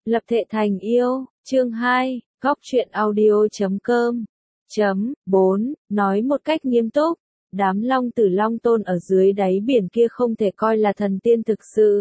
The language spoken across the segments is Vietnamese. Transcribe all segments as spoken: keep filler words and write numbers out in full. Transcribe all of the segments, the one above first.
Lập thể thành yêu, chương hai, góc truyện audio.com. Chấm, bốn, nói một cách nghiêm túc, đám long tử long tôn ở dưới đáy biển kia không thể coi là thần tiên thực sự,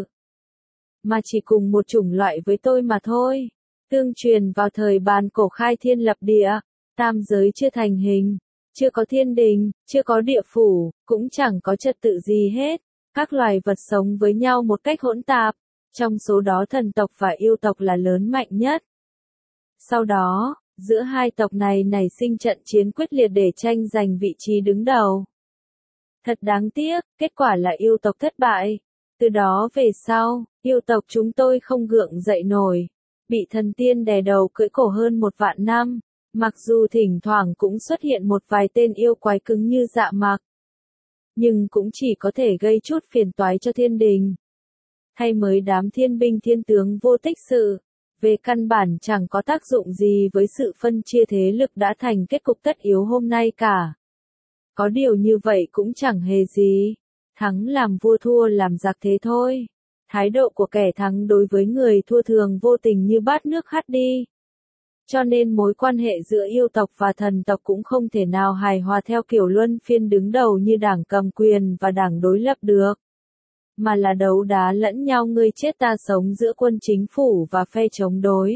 mà chỉ cùng một chủng loại với tôi mà thôi. Tương truyền vào thời bàn cổ khai thiên lập địa, tam giới chưa thành hình, chưa có thiên đình, chưa có địa phủ, cũng chẳng có trật tự gì hết. Các loài vật sống với nhau một cách hỗn tạp, trong số đó thần tộc và yêu tộc là lớn mạnh nhất. Sau đó, giữa hai tộc này nảy sinh trận chiến quyết liệt để tranh giành vị trí đứng đầu. Thật đáng tiếc, kết quả là yêu tộc thất bại. Từ đó về sau, yêu tộc chúng tôi không gượng dậy nổi, bị thần tiên đè đầu cưỡi cổ hơn một vạn năm, mặc dù thỉnh thoảng cũng xuất hiện một vài tên yêu quái cứng như Dạ Mặc, nhưng cũng chỉ có thể gây chút phiền toái cho thiên đình. Thay mới đám thiên binh thiên tướng vô tích sự, về căn bản chẳng có tác dụng gì với sự phân chia thế lực đã thành kết cục tất yếu hôm nay cả. Có điều như vậy cũng chẳng hề gì, thắng làm vua thua làm giặc thế thôi. Thái độ của kẻ thắng đối với người thua thường vô tình như bát nước hắt đi. Cho nên mối quan hệ giữa yêu tộc và thần tộc cũng không thể nào hài hòa theo kiểu luân phiên đứng đầu như đảng cầm quyền và đảng đối lập được, mà là đấu đá lẫn nhau ngươi chết ta sống giữa quân chính phủ và phe chống đối.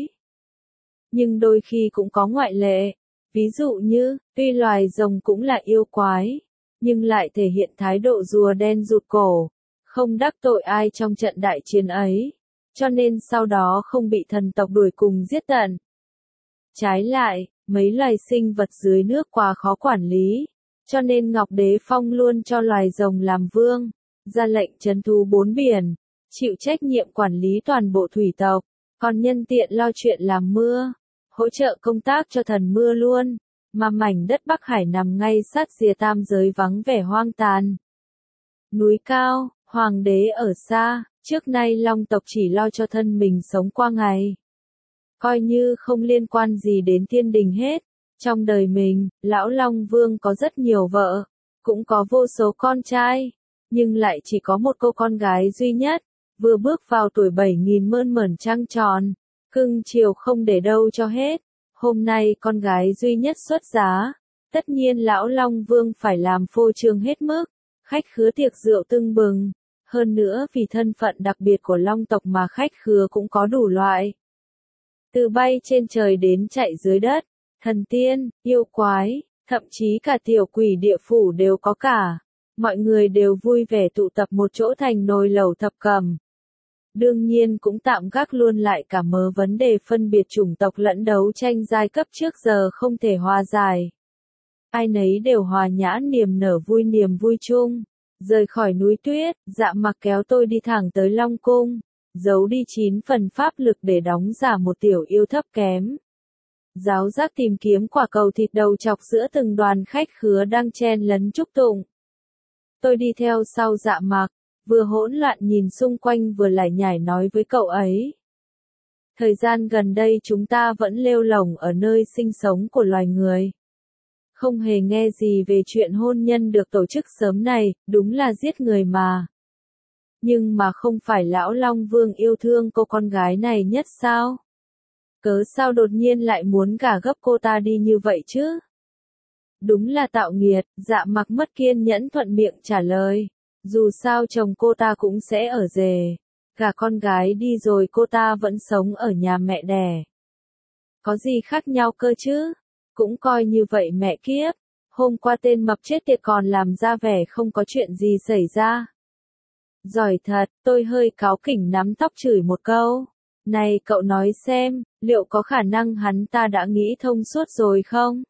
Nhưng đôi khi cũng có ngoại lệ, ví dụ như, tuy loài rồng cũng là yêu quái, nhưng lại thể hiện thái độ rùa đen rụt cổ, không đắc tội ai trong trận đại chiến ấy, cho nên sau đó không bị thần tộc đuổi cùng giết tận. Trái lại, mấy loài sinh vật dưới nước quá khó quản lý, cho nên Ngọc Đế Phong luôn cho loài rồng làm vương, ra lệnh trấn thú bốn biển, chịu trách nhiệm quản lý toàn bộ thủy tộc, còn nhân tiện lo chuyện làm mưa, hỗ trợ công tác cho thần mưa luôn, mà mảnh đất Bắc Hải nằm ngay sát rìa tam giới vắng vẻ hoang tàn. Núi cao, hoàng đế ở xa, trước nay long tộc chỉ lo cho thân mình sống qua ngày, coi như không liên quan gì đến thiên đình hết. Trong đời mình, lão Long Vương có rất nhiều vợ, cũng có vô số con trai, nhưng lại chỉ có một cô con gái duy nhất, vừa bước vào tuổi bảy nghìn mơn mởn trăng tròn, cưng chiều không để đâu cho hết. Hôm nay con gái duy nhất xuất giá, tất nhiên lão Long Vương phải làm phô trương hết mức, khách khứa tiệc rượu tưng bừng, hơn nữa vì thân phận đặc biệt của long tộc mà khách khứa cũng có đủ loại. Từ bay trên trời đến chạy dưới đất, thần tiên, yêu quái, thậm chí cả tiểu quỷ địa phủ đều có cả. Mọi người đều vui vẻ tụ tập một chỗ thành nồi lẩu thập cẩm. Đương nhiên cũng tạm gác luôn lại cả mớ vấn đề phân biệt chủng tộc lẫn đấu tranh giai cấp trước giờ không thể hòa giải. Ai nấy đều hòa nhã niềm nở vui niềm vui chung. Rời khỏi núi tuyết, Dạ Mặc kéo tôi đi thẳng tới Long Cung, giấu đi chín phần pháp lực để đóng giả một tiểu yêu thấp kém. Giáo giác tìm kiếm quả cầu thịt đầu chọc giữa từng đoàn khách khứa đang chen lấn chúc tụng. Tôi đi theo sau Dạ Mặc, vừa hỗn loạn nhìn xung quanh vừa lải nhải nói với cậu ấy. Thời gian gần đây chúng ta vẫn lêu lổng ở nơi sinh sống của loài người. Không hề nghe gì về chuyện hôn nhân được tổ chức sớm này, đúng là giết người mà. Nhưng mà không phải lão Long Vương yêu thương cô con gái này nhất sao? Cớ sao đột nhiên lại muốn gả gấp cô ta đi như vậy chứ? Đúng là tạo nghiệt, Dạ Mặc mất kiên nhẫn thuận miệng trả lời. Dù sao chồng cô ta cũng sẽ ở rể. Gả con gái đi rồi cô ta vẫn sống ở nhà mẹ đẻ. Có gì khác nhau cơ chứ? Cũng coi như vậy mẹ kiếp. Hôm qua tên mập chết tiệt còn làm ra vẻ không có chuyện gì xảy ra. Giỏi thật, tôi hơi cáu kỉnh nắm tóc chửi một câu. Này cậu nói xem, liệu có khả năng hắn ta đã nghĩ thông suốt rồi không?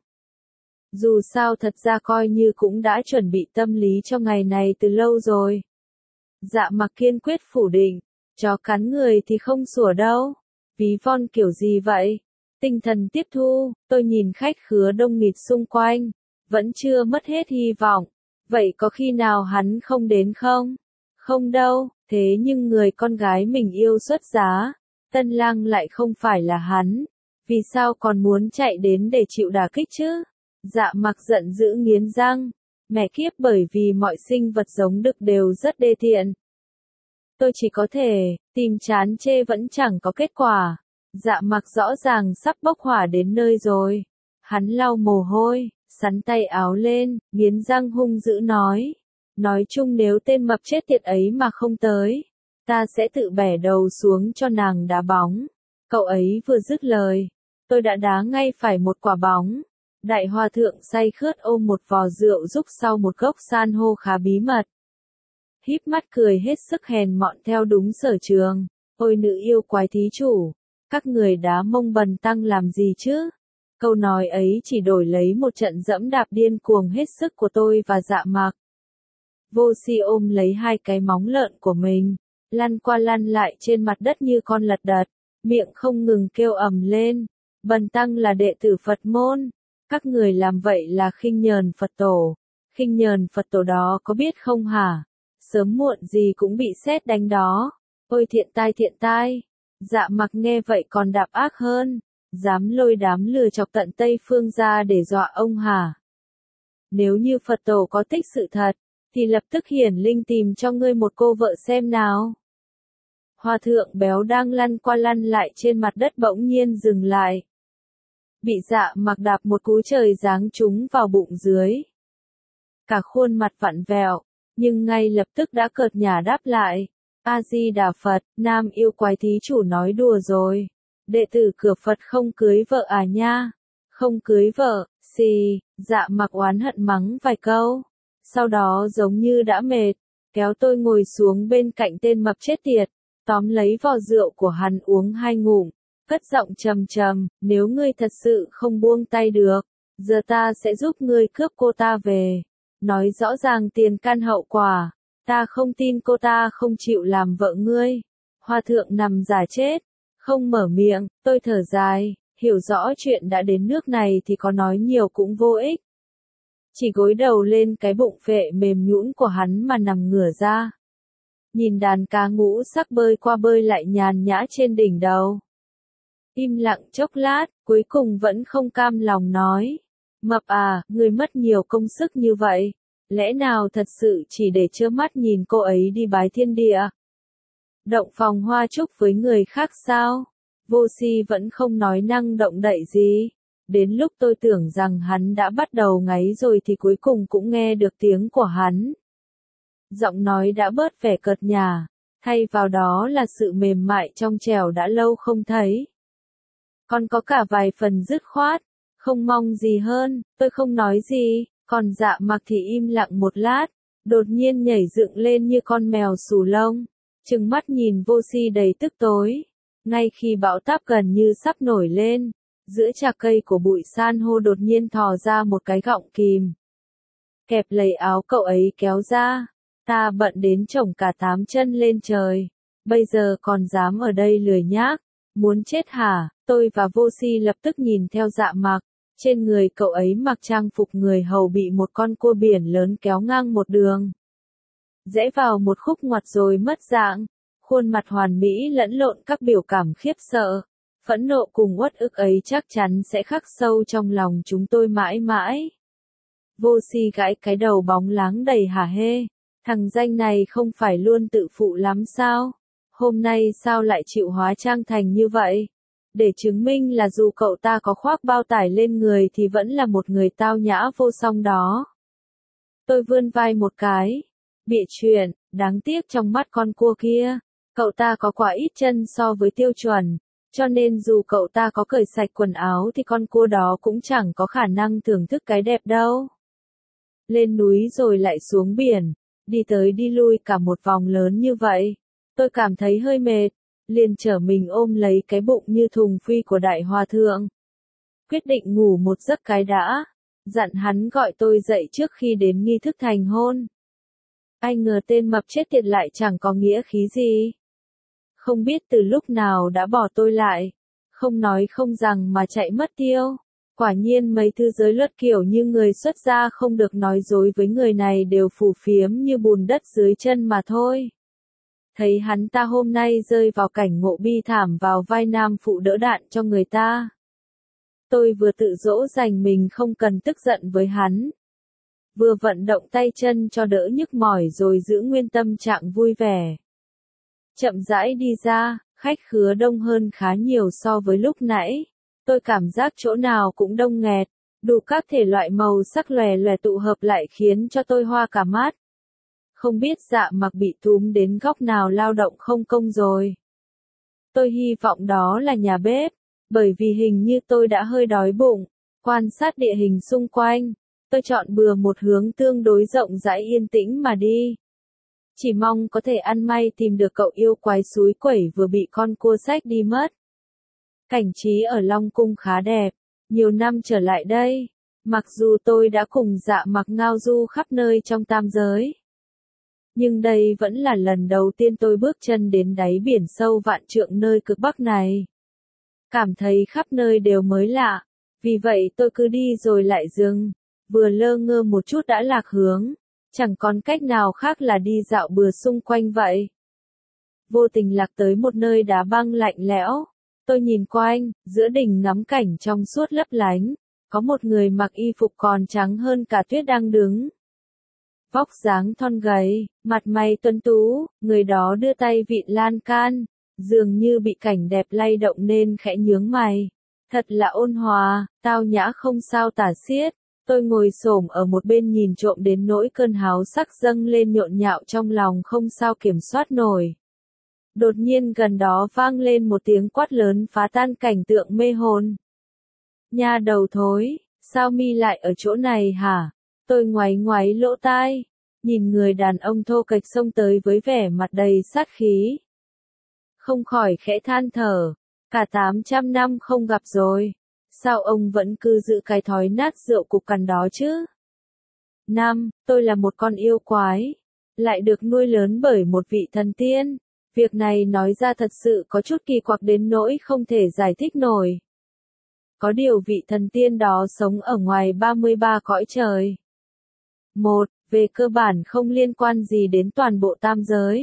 Dù sao thật ra coi như cũng đã chuẩn bị tâm lý cho ngày này từ lâu rồi. Dạ Mặc kiên quyết phủ định, chó cắn người thì không sủa đâu. Ví von kiểu gì vậy? Tinh thần tiếp thu, tôi nhìn khách khứa đông nghịt xung quanh, vẫn chưa mất hết hy vọng. Vậy có khi nào hắn không đến không? Không đâu, thế nhưng người con gái mình yêu xuất giá, tân lang lại không phải là hắn. Vì sao còn muốn chạy đến để chịu đả kích chứ? Dạ Mặc giận dữ nghiến răng. Mẹ kiếp, bởi vì mọi sinh vật giống đực đều rất đê tiện. Tôi chỉ có thể tìm chán chê vẫn chẳng có kết quả. Dạ mặc rõ ràng sắp bốc hỏa đến nơi rồi. Hắn lau mồ hôi, sắn tay áo lên, nghiến răng hung dữ nói. Nói chung nếu tên mập chết tiệt ấy mà không tới, ta sẽ tự bẻ đầu xuống cho nàng đá bóng. Cậu ấy vừa dứt lời, tôi đã đá ngay phải một quả bóng. Đại hòa thượng say khướt ôm một vò rượu rúc sau một gốc san hô khá bí mật. Híp mắt cười hết sức hèn mọn theo đúng sở trường. Ôi nữ yêu quái thí chủ, các người đá mông bần tăng làm gì chứ? Câu nói ấy chỉ đổi lấy một trận dẫm đạp điên cuồng hết sức của tôi và Dạ Mặc. Vô Si ôm lấy hai cái móng lợn của mình, lăn qua lăn lại trên mặt đất như con lật đật, miệng không ngừng kêu ầm lên. Bần tăng là đệ tử Phật môn, các người làm vậy là khinh nhờn Phật tổ. Khinh nhờn Phật tổ đó có biết không hả? Sớm muộn gì cũng bị sét đánh đó. Ôi thiện tai thiện tai. Dạ Mặc nghe vậy còn đạp ác hơn. Dám lôi đám lừa chọc tận Tây Phương ra để dọa ông hả? Nếu như Phật tổ có thích sự thật, thì lập tức hiển linh tìm cho ngươi một cô vợ xem nào. Hòa thượng béo đang lăn qua lăn lại trên mặt đất bỗng nhiên dừng lại. Bị Dạ Mặc đạp một cú trời giáng trúng vào bụng dưới. Cả khuôn mặt vặn vẹo, nhưng ngay lập tức đã cợt nhả đáp lại. A-di-đà Phật, nam yêu quái thí chủ nói đùa rồi. Đệ tử cửa Phật không cưới vợ à nha? Không cưới vợ, xì, Dạ Mặc oán hận mắng vài câu. Sau đó giống như đã mệt, kéo tôi ngồi xuống bên cạnh tên mập chết tiệt, tóm lấy vò rượu của hắn uống hai ngụm, cất giọng trầm trầm, nếu ngươi thật sự không buông tay được, giờ ta sẽ giúp ngươi cướp cô ta về. Nói rõ ràng tiền căn hậu quả, ta không tin cô ta không chịu làm vợ ngươi. Hòa thượng nằm giả chết, không mở miệng, tôi thở dài, hiểu rõ chuyện đã đến nước này thì có nói nhiều cũng vô ích. Chỉ gối đầu lên cái bụng phệ mềm nhũn của hắn mà nằm ngửa ra. Nhìn đàn cá ngũ sắc bơi qua bơi lại nhàn nhã trên đỉnh đầu. Im lặng chốc lát, cuối cùng vẫn không cam lòng nói. Mập à, người mất nhiều công sức như vậy. Lẽ nào thật sự chỉ để trơ mắt nhìn cô ấy đi bái thiên địa? Động phòng hoa trúc với người khác sao? Vô Si vẫn không nói năng động đậy gì. Đến lúc tôi tưởng rằng hắn đã bắt đầu ngáy rồi thì cuối cùng cũng nghe được tiếng của hắn. Giọng nói đã bớt vẻ cợt nhả, thay vào đó là sự mềm mại trong trẻo đã lâu không thấy. Còn có cả vài phần dứt khoát, không mong gì hơn, tôi không nói gì, còn Dạ Mặc thì im lặng một lát, đột nhiên nhảy dựng lên như con mèo xù lông, trừng mắt nhìn Vô Si đầy tức tối. Ngay khi bão táp gần như sắp nổi lên, giữa chạc cây của bụi san hô đột nhiên thò ra một cái gọng kìm. Kẹp lấy áo cậu ấy kéo ra, ta bận đến chổng cả tám chân lên trời, bây giờ còn dám ở đây lười nhác, muốn chết hả? Tôi và Vô Si lập tức nhìn theo Dạ Mặc, trên người cậu ấy mặc trang phục người hầu bị một con cua biển lớn kéo ngang một đường. Rẽ vào một khúc ngoặt rồi mất dạng, khuôn mặt hoàn mỹ lẫn lộn các biểu cảm khiếp sợ. Phẫn nộ cùng uất ức ấy chắc chắn sẽ khắc sâu trong lòng chúng tôi mãi mãi. Vô Si gãi cái đầu bóng láng đầy hả hê. Thằng danh này không phải luôn tự phụ lắm sao? Hôm nay sao lại chịu hóa trang thành như vậy? Để chứng minh là dù cậu ta có khoác bao tải lên người thì vẫn là một người tao nhã vô song đó. Tôi vươn vai một cái. Bịa chuyện, đáng tiếc trong mắt con cua kia, cậu ta có quả ít chân so với tiêu chuẩn. Cho nên dù cậu ta có cởi sạch quần áo thì con cua đó cũng chẳng có khả năng thưởng thức cái đẹp đâu. Lên núi rồi lại xuống biển, đi tới đi lui cả một vòng lớn như vậy. Tôi cảm thấy hơi mệt, liền trở mình ôm lấy cái bụng như thùng phi của đại hòa thượng. Quyết định ngủ một giấc cái đã, dặn hắn gọi tôi dậy trước khi đến nghi thức thành hôn. Ai ngờ tên mập chết tiệt lại chẳng có nghĩa khí gì. Không biết từ lúc nào đã bỏ tôi lại, không nói không rằng mà chạy mất tiêu. Quả nhiên mấy thứ giới luật kiểu như người xuất gia không được nói dối với người này đều phù phiếm như bùn đất dưới chân mà thôi. Thấy hắn ta hôm nay rơi vào cảnh ngộ bi thảm vào vai nam phụ đỡ đạn cho người ta. Tôi vừa tự dỗ dành mình không cần tức giận với hắn. Vừa vận động tay chân cho đỡ nhức mỏi rồi giữ nguyên tâm trạng vui vẻ. Chậm rãi đi ra, Khách khứa đông hơn khá nhiều so với lúc nãy. Tôi cảm giác chỗ nào cũng đông nghẹt, đủ các thể loại màu sắc lòe lòe tụ hợp lại khiến cho tôi hoa cả mắt. Không biết Dạ Mặc bị túm đến góc nào lao động không công rồi. Tôi hy vọng đó là nhà bếp, bởi vì hình như tôi đã hơi đói bụng. Quan sát địa hình xung quanh, tôi chọn bừa một hướng tương đối rộng rãi yên tĩnh mà đi. Chỉ mong có thể ăn may tìm được cậu yêu quái suối quẩy vừa bị con cua xách đi mất. Cảnh trí ở Long Cung khá đẹp, nhiều năm trở lại đây, mặc dù tôi đã cùng Dạ Mặc ngao du khắp nơi trong tam giới. Nhưng đây vẫn là lần đầu tiên tôi bước chân đến đáy biển sâu vạn trượng nơi cực Bắc này. Cảm thấy khắp nơi đều mới lạ, vì vậy tôi cứ đi rồi lại dừng, vừa lơ ngơ một chút đã lạc hướng, chẳng còn cách nào khác là đi dạo bừa xung quanh vậy. Vô tình lạc tới một nơi đá băng lạnh lẽo, tôi nhìn quanh, giữa đỉnh ngắm cảnh trong suốt lấp lánh, có một người mặc y phục còn trắng hơn cả tuyết đang đứng. Vóc dáng thon gầy, mặt mày tuấn tú, người đó đưa tay vịn lan can, dường như bị cảnh đẹp lay động nên khẽ nhướng mày. Thật là ôn hòa, tao nhã không sao tả xiết. Tôi ngồi xổm ở một bên nhìn trộm đến nỗi cơn háo sắc dâng lên nhộn nhạo trong lòng không sao kiểm soát nổi. Đột nhiên gần đó vang lên một tiếng quát lớn phá tan cảnh tượng mê hồn. Nha đầu thối, sao mi lại ở chỗ này hả? Tôi ngoáy ngoáy lỗ tai, nhìn người đàn ông thô kệch xông tới với vẻ mặt đầy sát khí. Không khỏi khẽ than thở, cả tám trăm năm không gặp rồi, sao ông vẫn cứ giữ cái thói nát rượu cục cằn đó chứ? Năm, tôi là một con yêu quái, lại được nuôi lớn bởi một vị thần tiên. Việc này nói ra thật sự có chút kỳ quặc đến nỗi không thể giải thích nổi. Có điều vị thần tiên đó sống ở ngoài ba mươi ba cõi trời. Một, về cơ bản không liên quan gì đến toàn bộ tam giới.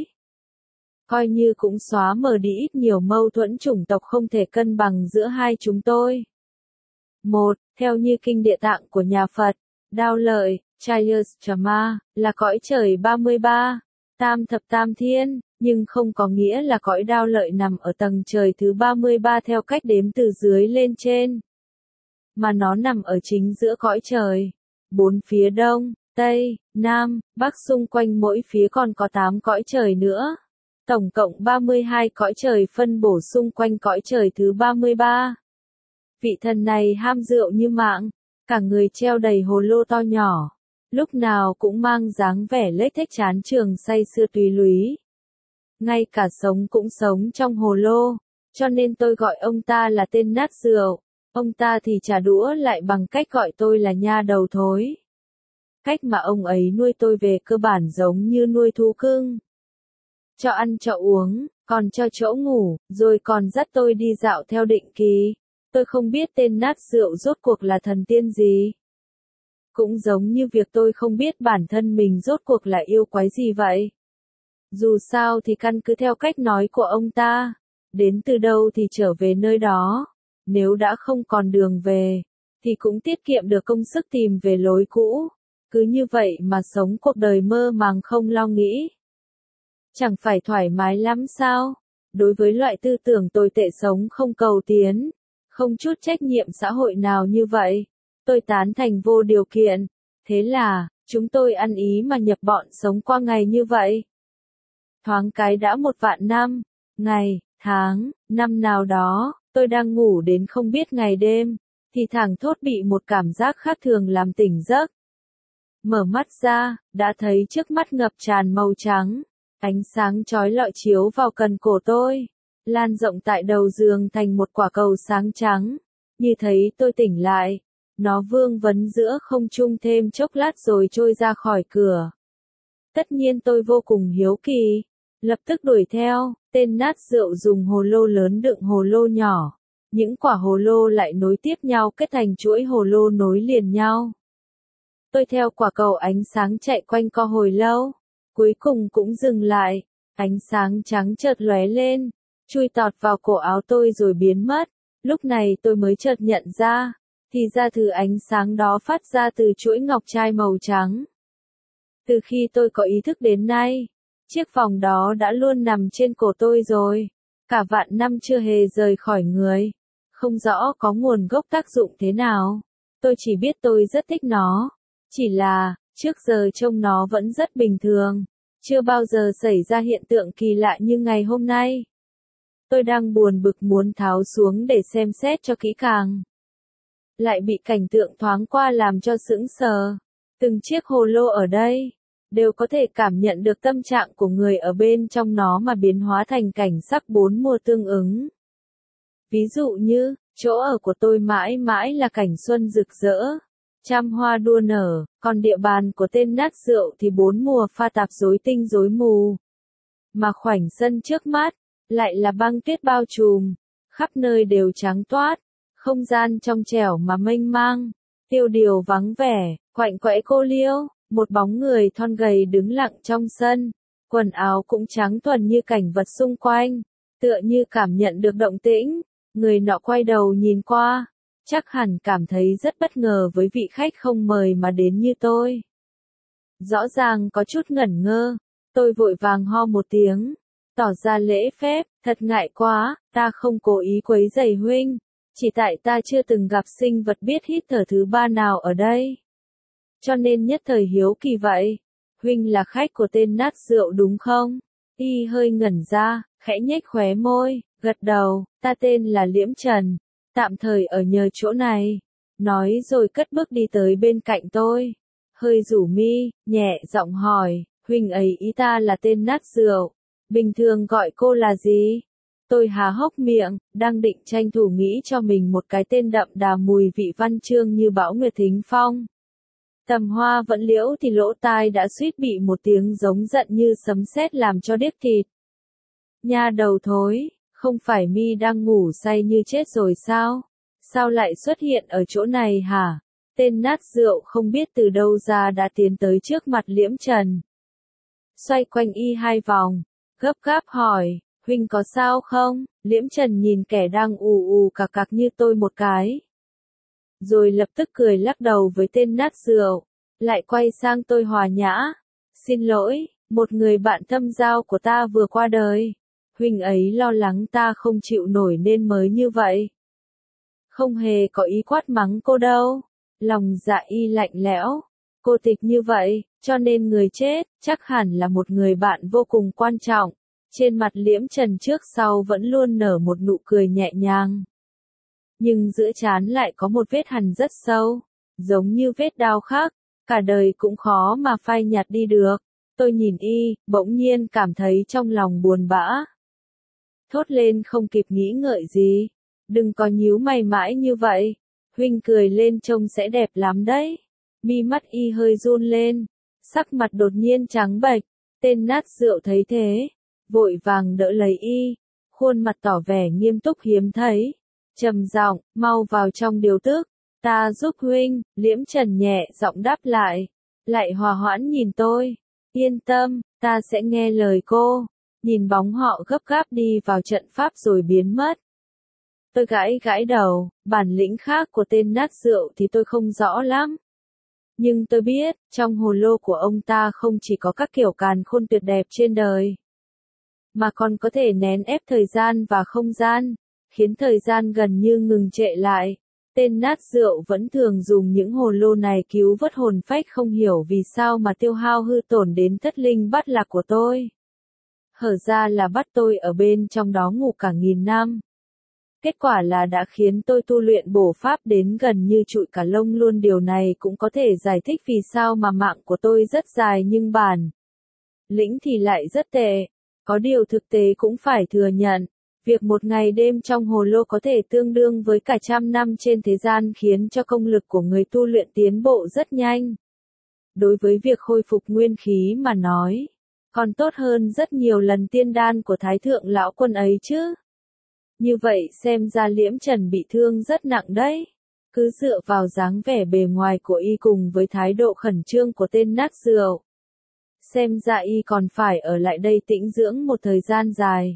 Coi như cũng xóa mờ đi ít nhiều mâu thuẫn chủng tộc không thể cân bằng giữa hai chúng tôi. Một, theo như kinh địa tạng của nhà Phật, Đao Lợi, Chayasama, là cõi trời ba mươi ba, tam thập tam thiên, nhưng không có nghĩa là cõi Đao Lợi nằm ở tầng trời thứ ba mươi ba theo cách đếm từ dưới lên trên. Mà nó nằm ở chính giữa cõi trời. Bốn phía đông, tây, nam, bắc xung quanh mỗi phía còn có tám cõi trời nữa. Tổng cộng ba mươi hai cõi trời phân bổ xung quanh cõi trời thứ ba mươi ba. Vị thần này ham rượu như mạng, cả người treo đầy hồ lô to nhỏ, lúc nào cũng mang dáng vẻ lếch thếch chán trường say sưa tùy lúy. Ngay cả sống cũng sống trong hồ lô, cho nên tôi gọi ông ta là tên nát rượu, ông ta thì trả đũa lại bằng cách gọi tôi là nha đầu thối. Cách mà ông ấy nuôi tôi về cơ bản giống như nuôi thú cưng. Cho ăn cho uống, còn cho chỗ ngủ, rồi còn dắt tôi đi dạo theo định kỳ. Tôi không biết tên nát rượu rốt cuộc là thần tiên gì. Cũng giống như việc tôi không biết bản thân mình rốt cuộc là yêu quái gì vậy. Dù sao thì căn cứ theo cách nói của ông ta, đến từ đâu thì trở về nơi đó. Nếu đã không còn đường về, thì cũng tiết kiệm được công sức tìm về lối cũ. Cứ như vậy mà sống cuộc đời mơ màng không lo nghĩ. Chẳng phải thoải mái lắm sao? Đối với loại tư tưởng tồi tệ sống không cầu tiến, không chút trách nhiệm xã hội nào như vậy, tôi tán thành vô điều kiện. Thế là, chúng tôi ăn ý mà nhập bọn sống qua ngày như vậy. Thoáng cái đã một vạn năm, ngày, tháng, năm nào đó, tôi đang ngủ đến không biết ngày đêm, thì thẳng thốt bị một cảm giác khác thường làm tỉnh giấc. Mở mắt ra, đã thấy trước mắt ngập tràn màu trắng, ánh sáng chói lọi chiếu vào cần cổ tôi, lan rộng tại đầu giường thành một quả cầu sáng trắng. Như thấy tôi tỉnh lại, nó vương vấn giữa không trung thêm chốc lát rồi trôi ra khỏi cửa. Tất nhiên tôi vô cùng hiếu kỳ, lập tức đuổi theo, tên nát rượu dùng hồ lô lớn đựng hồ lô nhỏ. Những quả hồ lô lại nối tiếp nhau kết thành chuỗi hồ lô nối liền nhau. Tôi theo quả cầu ánh sáng chạy quanh co hồi lâu, cuối cùng cũng dừng lại, ánh sáng trắng chợt lóe lên, chui tọt vào cổ áo tôi rồi biến mất. Lúc này tôi mới chợt nhận ra, thì ra thứ ánh sáng đó phát ra từ chuỗi ngọc trai màu trắng. Từ khi tôi có ý thức đến nay, chiếc vòng đó đã luôn nằm trên cổ tôi rồi. cả vạn năm chưa hề rời khỏi người. Không rõ có nguồn gốc tác dụng thế nào. Tôi chỉ biết tôi rất thích nó. Chỉ là, trước giờ trông nó vẫn rất bình thường. Chưa bao giờ xảy ra hiện tượng kỳ lạ như ngày hôm nay. Tôi đang buồn bực muốn tháo xuống để xem xét cho kỹ càng. Lại bị cảnh tượng thoáng qua làm cho sững sờ. Từng chiếc hồ lô ở đây đều có thể cảm nhận được tâm trạng của người ở bên trong nó mà biến hóa thành cảnh sắc bốn mùa tương ứng. Ví dụ như, chỗ ở của tôi mãi mãi là cảnh xuân rực rỡ, trăm hoa đua nở, còn địa bàn của tên nát rượu thì bốn mùa pha tạp rối tinh rối mù. Mà khoảnh sân trước mắt, lại là băng tuyết bao trùm, khắp nơi đều trắng toát, không gian trong trẻo mà mênh mang, tiêu điều vắng vẻ, quạnh quẽ cô liêu, một bóng người thon gầy đứng lặng trong sân, quần áo cũng trắng thuần như cảnh vật xung quanh, tựa như cảm nhận được động tĩnh, người nọ quay đầu nhìn qua, chắc hẳn cảm thấy rất bất ngờ với vị khách không mời mà đến như tôi. Rõ ràng có chút ngẩn ngơ, tôi vội vàng ho một tiếng, tỏ ra lễ phép, thật ngại quá, ta không cố ý quấy rầy huynh, chỉ tại ta chưa từng gặp sinh vật biết hít thở thứ ba nào ở đây. Cho nên nhất thời hiếu kỳ vậy, huynh là khách của tên nát rượu đúng không? Y hơi ngẩn ra, khẽ nhếch khóe môi, gật đầu, ta tên là Liễm Trần, tạm thời ở nhờ chỗ này. Nói rồi cất bước đi tới bên cạnh tôi, hơi rủ mi, nhẹ giọng hỏi, huynh ấy ý ta là tên nát rượu, bình thường gọi cô là gì? Tôi há hốc miệng, đang định tranh thủ nghĩ cho mình một cái tên đậm đà mùi vị văn chương như Bão Nguyệt Thính Phong. Tầm Hoa Vẫn Liễu thì lỗ tai đã suýt bị một tiếng giống giận như sấm sét làm cho điếc thịt. Nha đầu thối, không phải mi đang ngủ say như chết rồi sao? Sao lại xuất hiện ở chỗ này hả? Tên nát rượu không biết từ đâu ra đã tiến tới trước mặt Liễm Trần. Xoay quanh y hai vòng, gấp gáp hỏi, huynh có sao không? Liễm Trần nhìn kẻ đang ù ù cạc cạc như tôi một cái. Rồi lập tức cười lắc đầu với tên nát rượu, lại quay sang tôi hòa nhã. Xin lỗi, một người bạn thâm giao của ta vừa qua đời. Huynh ấy lo lắng ta không chịu nổi nên mới như vậy. Không hề có ý quát mắng cô đâu. Lòng dạ y lạnh lẽo. Cô tịch như vậy, cho nên người chết, chắc hẳn là một người bạn vô cùng quan trọng. Trên mặt Liễm Trần trước sau vẫn luôn nở một nụ cười nhẹ nhàng. Nhưng giữa trán lại có một vết hằn rất sâu, giống như vết đao khắc, cả đời cũng khó mà phai nhạt đi được. Tôi nhìn y, bỗng nhiên cảm thấy trong lòng buồn bã. Thốt lên không kịp nghĩ ngợi gì. Đừng có nhíu mày mãi như vậy. Huynh cười lên trông sẽ đẹp lắm đấy. Mi mắt y hơi run lên. Sắc mặt đột nhiên trắng bệch. Tên nát rượu thấy thế. Vội vàng đỡ lấy y. Khuôn mặt tỏ vẻ nghiêm túc hiếm thấy. Trầm giọng, mau vào trong điều tức. Ta giúp huynh. Liễm Trần nhẹ giọng đáp lại. Lại hòa hoãn nhìn tôi. Yên tâm, ta sẽ nghe lời cô. Nhìn bóng họ gấp gáp đi vào trận pháp rồi biến mất. Tôi gãi gãi đầu, bản lĩnh khác của tên nát rượu thì tôi không rõ lắm. Nhưng tôi biết, trong hồ lô của ông ta không chỉ có các kiểu càn khôn tuyệt đẹp trên đời, mà còn có thể nén ép thời gian và không gian, khiến thời gian gần như ngừng trệ lại. Tên nát rượu vẫn thường dùng những hồ lô này cứu vớt hồn phách không hiểu vì sao mà tiêu hao hư tổn đến thất linh bát lạc của tôi. Hở ra là bắt tôi ở bên trong đó ngủ cả nghìn năm. Kết quả là đã khiến tôi tu luyện bổ pháp đến gần như trụi cả lông luôn. Điều này cũng có thể giải thích vì sao mà mạng của tôi rất dài nhưng bản lĩnh thì lại rất tệ. Có điều thực tế cũng phải thừa nhận, việc một ngày đêm trong hồ lô có thể tương đương với cả trăm năm trên thế gian khiến cho công lực của người tu luyện tiến bộ rất nhanh. Đối với việc khôi phục nguyên khí mà nói, còn tốt hơn rất nhiều lần tiên đan của Thái Thượng Lão Quân ấy chứ. Như vậy xem ra Liễm Trần bị thương rất nặng đấy. Cứ dựa vào dáng vẻ bề ngoài của y cùng với thái độ khẩn trương của tên nát rượu, xem ra y còn phải ở lại đây tĩnh dưỡng một thời gian dài.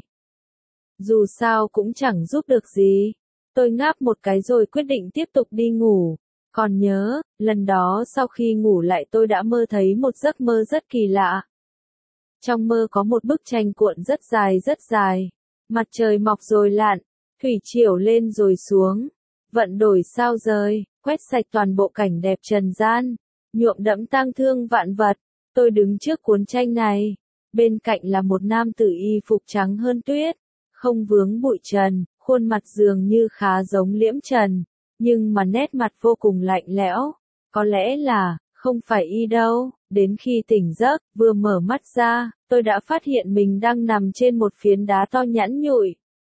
Dù sao cũng chẳng giúp được gì. Tôi ngáp một cái rồi quyết định tiếp tục đi ngủ. Còn nhớ, lần đó sau khi ngủ lại tôi đã mơ thấy một giấc mơ rất kỳ lạ. Trong mơ có một bức tranh cuộn rất dài rất dài. Mặt trời mọc rồi lặn, thủy triều lên rồi xuống, vận đổi sao rời, quét sạch toàn bộ cảnh đẹp trần gian, nhuộm đẫm tang thương vạn vật. Tôi đứng trước cuốn tranh này, bên cạnh là một nam tử y phục trắng hơn tuyết, không vướng bụi trần, khuôn mặt dường như khá giống Liễm Trần, nhưng mà nét mặt vô cùng lạnh lẽo. Có lẽ là, không phải y đâu, đến khi tỉnh giấc, vừa mở mắt ra, tôi đã phát hiện mình đang nằm trên một phiến đá to nhẵn nhụi.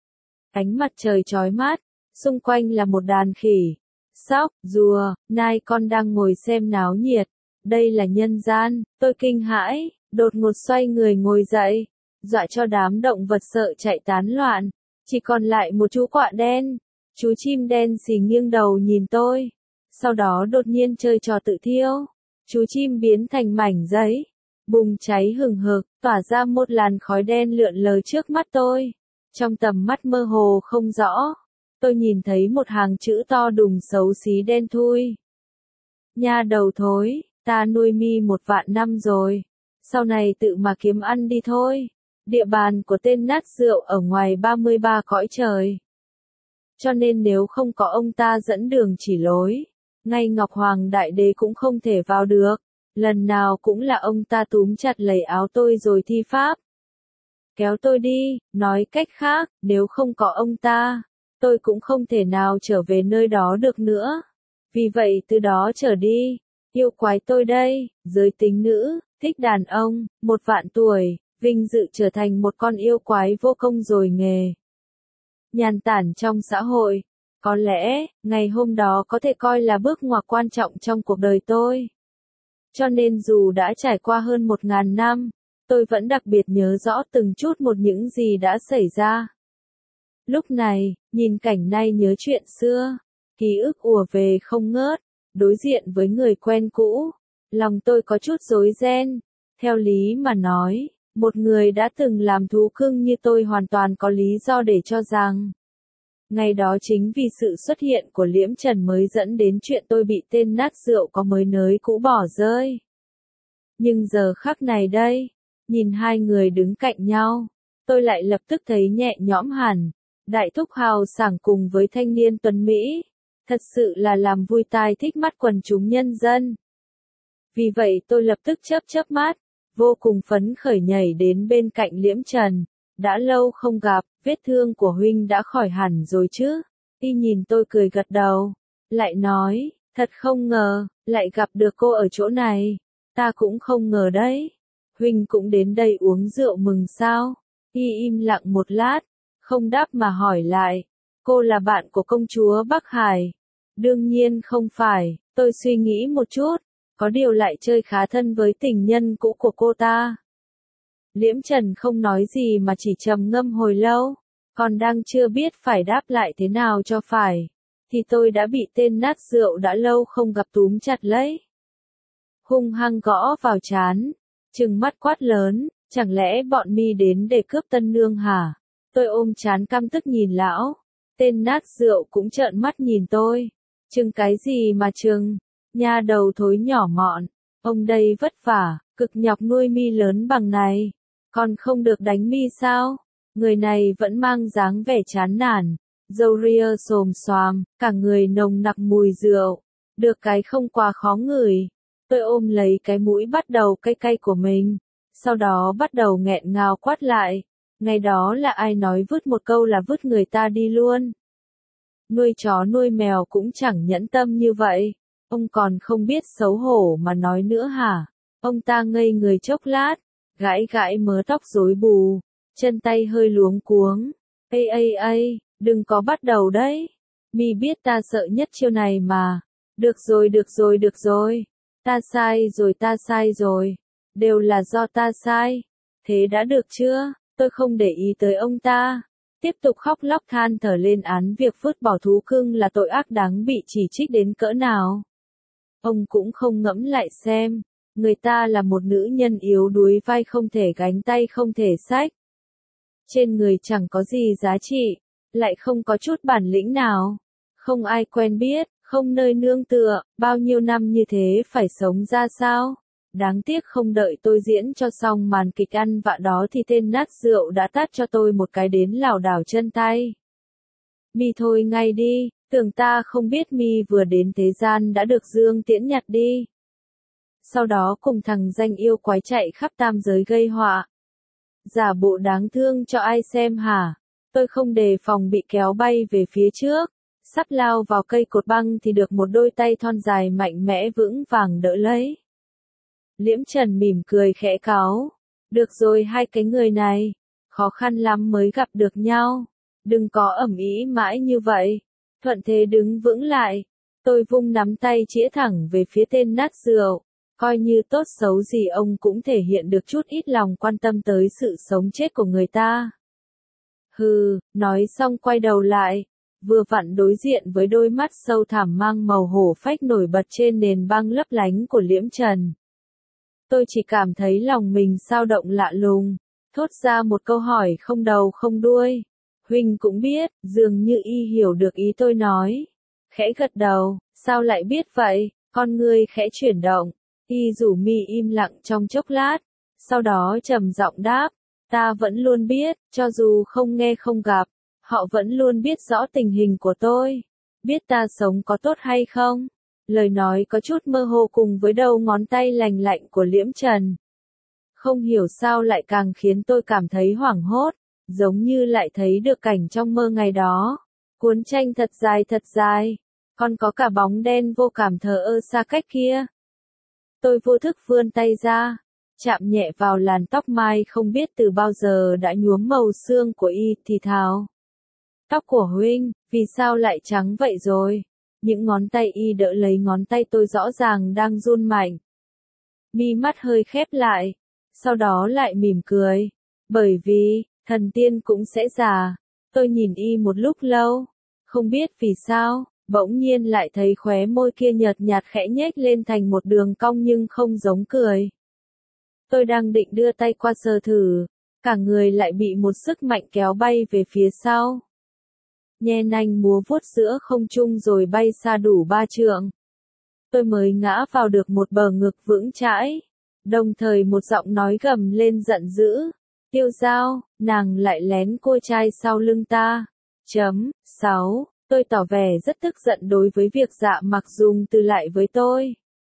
Ánh mặt trời chói mắt, xung quanh là một đàn khỉ, sóc, rùa, nai con đang ngồi xem náo nhiệt. Đây là nhân gian, tôi kinh hãi, đột ngột xoay người ngồi dậy, dọa cho đám động vật sợ chạy tán loạn, chỉ còn lại một chú quạ đen. Chú chim đen xì nghiêng đầu nhìn tôi, sau đó đột nhiên chơi trò tự thiêu. Chú chim biến thành mảnh giấy, bùng cháy hừng hực, tỏa ra một làn khói đen lượn lờ trước mắt tôi. Trong tầm mắt mơ hồ không rõ, tôi nhìn thấy một hàng chữ to đùng xấu xí đen thui. Nha đầu thối, ta nuôi mi một vạn năm rồi, sau này tự mà kiếm ăn đi thôi. Địa bàn của tên nát rượu ở ngoài ba mươi ba cõi trời. Cho nên nếu không có ông ta dẫn đường chỉ lối, ngay Ngọc Hoàng Đại Đế cũng không thể vào được. Lần nào cũng là ông ta túm chặt lấy áo tôi rồi thi pháp. Kéo tôi đi, nói cách khác, nếu không có ông ta, tôi cũng không thể nào trở về nơi đó được nữa. Vì vậy từ đó trở đi, yêu quái tôi đây, giới tính nữ, thích đàn ông, một vạn tuổi, vinh dự trở thành một con yêu quái vô công rồi nghề. Nhàn tản trong xã hội, có lẽ, ngày hôm đó có thể coi là bước ngoặt quan trọng trong cuộc đời tôi. Cho nên dù đã trải qua hơn một ngàn năm, tôi vẫn đặc biệt nhớ rõ từng chút một những gì đã xảy ra. Lúc này, nhìn cảnh này nhớ chuyện xưa, ký ức ùa về không ngớt, đối diện với người quen cũ, lòng tôi có chút rối ren. Theo lý mà nói, một người đã từng làm thú cưng như tôi hoàn toàn có lý do để cho rằng, ngày đó chính vì sự xuất hiện của Liễm Trần mới dẫn đến chuyện tôi bị tên nát rượu có mới nới cũ bỏ rơi. Nhưng giờ khắc này đây, nhìn hai người đứng cạnh nhau, tôi lại lập tức thấy nhẹ nhõm hẳn. Đại thúc hào sảng cùng với thanh niên tuấn Mỹ, thật sự là làm vui tai thích mắt quần chúng nhân dân. Vì vậy tôi lập tức chớp chớp mắt, vô cùng phấn khởi nhảy đến bên cạnh Liễm Trần. Đã lâu không gặp, vết thương của huynh đã khỏi hẳn rồi chứ? Y nhìn tôi cười gật đầu, lại nói, thật không ngờ, lại gặp được cô ở chỗ này. Ta cũng không ngờ đấy. Huynh cũng đến đây uống rượu mừng sao? Y im lặng một lát, không đáp mà hỏi lại, cô là bạn của công chúa Bắc Hải? Đương nhiên không phải, tôi suy nghĩ một chút, có điều lại chơi khá thân với tình nhân cũ của cô ta. Liễm Trần không nói gì mà chỉ trầm ngâm hồi lâu, còn đang chưa biết phải đáp lại thế nào cho phải, thì tôi đã bị tên nát rượu đã lâu không gặp túm chặt lấy. Hung hăng gõ vào trán, trừng mắt quát lớn, chẳng lẽ bọn mi đến để cướp tân nương hả? Tôi ôm trán căm tức nhìn lão, tên nát rượu cũng trợn mắt nhìn tôi. Trừng cái gì mà trừng, nha đầu thối nhỏ mọn, ông đây vất vả, cực nhọc nuôi mi lớn bằng này, còn không được đánh mi sao? Người này vẫn mang dáng vẻ chán nản, râu ria xồm xoàm, cả người nồng nặc mùi rượu, được cái không quá khó ngửi. Tôi ôm lấy cái mũi bắt đầu cay cay của mình, sau đó bắt đầu nghẹn ngào quát lại. Ngày đó là ai nói vứt một câu là vứt người ta đi luôn. Nuôi chó nuôi mèo cũng chẳng nhẫn tâm như vậy. Ông còn không biết xấu hổ mà nói nữa hả? Ông ta ngây người chốc lát, gãi gãi mớ tóc rối bù, chân tay hơi luống cuống. Ây ây ây, đừng có bắt đầu đấy. Mi biết ta sợ nhất chiêu này mà. Được rồi được rồi được rồi. Ta sai rồi ta sai rồi. Đều là do ta sai. Thế đã được chưa? Tôi không để ý tới ông ta. Tiếp tục khóc lóc than thở lên án việc vứt bỏ thú cưng là tội ác đáng bị chỉ trích đến cỡ nào. Ông cũng không ngẫm lại xem, người ta là một nữ nhân yếu đuối vai không thể gánh tay không thể xách. Trên người chẳng có gì giá trị, lại không có chút bản lĩnh nào. Không ai quen biết, không nơi nương tựa, bao nhiêu năm như thế phải sống ra sao? Đáng tiếc không đợi tôi diễn cho xong màn kịch ăn vạ đó thì tên nát rượu đã tát cho tôi một cái đến lảo đảo chân tay. Mi thôi ngay đi, tưởng ta không biết Mi vừa đến thế gian đã được Dương Tiễn nhặt đi. Sau đó cùng thằng danh yêu quái chạy khắp tam giới gây họa. Giả bộ đáng thương cho ai xem hả? Tôi không đề phòng bị kéo bay về phía trước, sắp lao vào cây cột băng thì được một đôi tay thon dài mạnh mẽ vững vàng đỡ lấy. Liễm Trần mỉm cười khẽ cáu. Được rồi hai cái người này, khó khăn lắm mới gặp được nhau. Đừng có ầm ĩ mãi như vậy. Thuận thế đứng vững lại. Tôi vung nắm tay chĩa thẳng về phía tên nát rượu. Coi như tốt xấu gì ông cũng thể hiện được chút ít lòng quan tâm tới sự sống chết của người ta. Hừ, nói xong quay đầu lại. Vừa vặn đối diện với đôi mắt sâu thẳm mang màu hổ phách nổi bật trên nền băng lấp lánh của Liễm Trần. Tôi chỉ cảm thấy lòng mình xao động lạ lùng, thốt ra một câu hỏi không đầu không đuôi. Huynh cũng biết, dường như y hiểu được ý tôi nói. Khẽ gật đầu, sao lại biết vậy, con ngươi khẽ chuyển động. Y rủ Mi im lặng trong chốc lát, sau đó trầm giọng đáp, ta vẫn luôn biết, cho dù không nghe không gặp, họ vẫn luôn biết rõ tình hình của tôi, biết ta sống có tốt hay không. Lời nói có chút mơ hồ cùng với đầu ngón tay lành lạnh của Liễm Trần. Không hiểu sao lại càng khiến tôi cảm thấy hoảng hốt, giống như lại thấy được cảnh trong mơ ngày đó. Cuốn tranh thật dài thật dài, còn có cả bóng đen vô cảm thờ ơ xa cách kia. Tôi vô thức vươn tay ra, chạm nhẹ vào làn tóc mai không biết từ bao giờ đã nhuốm màu xương của y thì thào. Tóc của huynh, vì sao lại trắng vậy rồi? Những ngón tay y đỡ lấy ngón tay tôi rõ ràng đang run mạnh. Mi mắt hơi khép lại, sau đó lại mỉm cười. Bởi vì, thần tiên cũng sẽ già. Tôi nhìn y một lúc lâu, không biết vì sao, bỗng nhiên lại thấy khóe môi kia nhợt nhạt khẽ nhếch lên thành một đường cong nhưng không giống cười. Tôi đang định đưa tay qua sờ thử, cả người lại bị một sức mạnh kéo bay về phía sau. Nhe nanh múa vuốt giữa không trung rồi bay xa đủ ba trượng. Tôi mới ngã vào được một bờ ngực vững chãi, đồng thời một giọng nói gầm lên giận dữ. Tiêu Giao, nàng lại lén cua trai sau lưng ta. Chấm, sáu, tôi tỏ vẻ rất tức giận đối với việc Dạ Mặc dùng từ lại với tôi.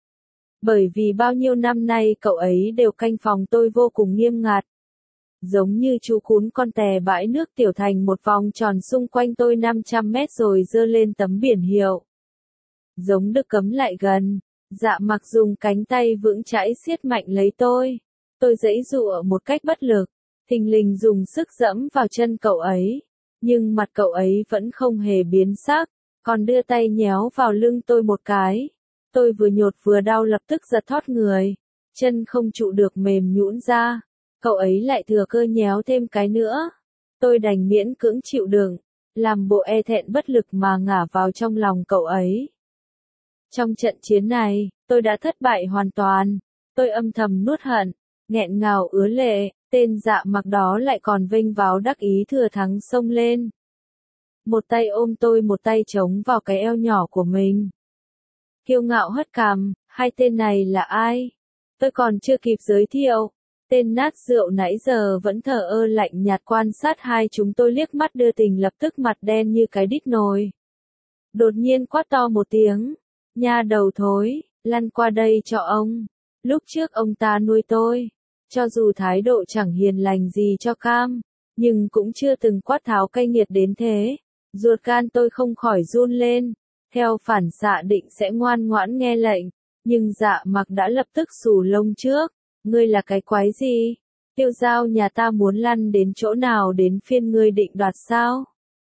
Bởi vì bao nhiêu năm nay cậu ấy đều canh phòng tôi vô cùng nghiêm ngặt. Giống như chú cún con tè bãi nước tiểu thành một vòng tròn xung quanh tôi năm trăm mét rồi giơ lên tấm biển hiệu. Giống được cấm lại gần, Dạ Mặc dùng cánh tay vững chãi siết mạnh lấy tôi. Tôi giãy giụa một cách bất lực, thình lình dùng sức giẫm vào chân cậu ấy. Nhưng mặt cậu ấy vẫn không hề biến sắc, còn đưa tay nhéo vào lưng tôi một cái. Tôi vừa nhột vừa đau lập tức giật thót người, chân không trụ được mềm nhũn ra. Cậu ấy lại thừa cơ nhéo thêm cái nữa. Tôi đành miễn cưỡng chịu đựng, làm bộ e thẹn bất lực mà ngả vào trong lòng cậu ấy. Trong trận chiến này, tôi đã thất bại hoàn toàn. Tôi âm thầm nuốt hận, nghẹn ngào ứa lệ, tên Dạ Mặc đó lại còn vênh váo đắc ý thừa thắng xông lên. Một tay ôm tôi một tay chống vào cái eo nhỏ của mình. Kiêu ngạo hất cằm, hai tên này là ai? Tôi còn chưa kịp giới thiệu. Tên nát rượu nãy giờ vẫn thờ ơ lạnh nhạt quan sát hai chúng tôi liếc mắt đưa tình lập tức mặt đen như cái đít nồi. Đột nhiên quát to một tiếng. Nha đầu thối, lăn qua đây cho ông. Lúc trước ông ta nuôi tôi. Cho dù thái độ chẳng hiền lành gì cho cam, nhưng cũng chưa từng quát tháo cay nghiệt đến thế. Ruột gan tôi không khỏi run lên. Theo phản xạ định sẽ ngoan ngoãn nghe lệnh, nhưng Dạ Mặc đã lập tức xù lông trước. Ngươi là cái quái gì? Tiêu Giao nhà ta muốn lăn đến chỗ nào đến phiên ngươi định đoạt sao?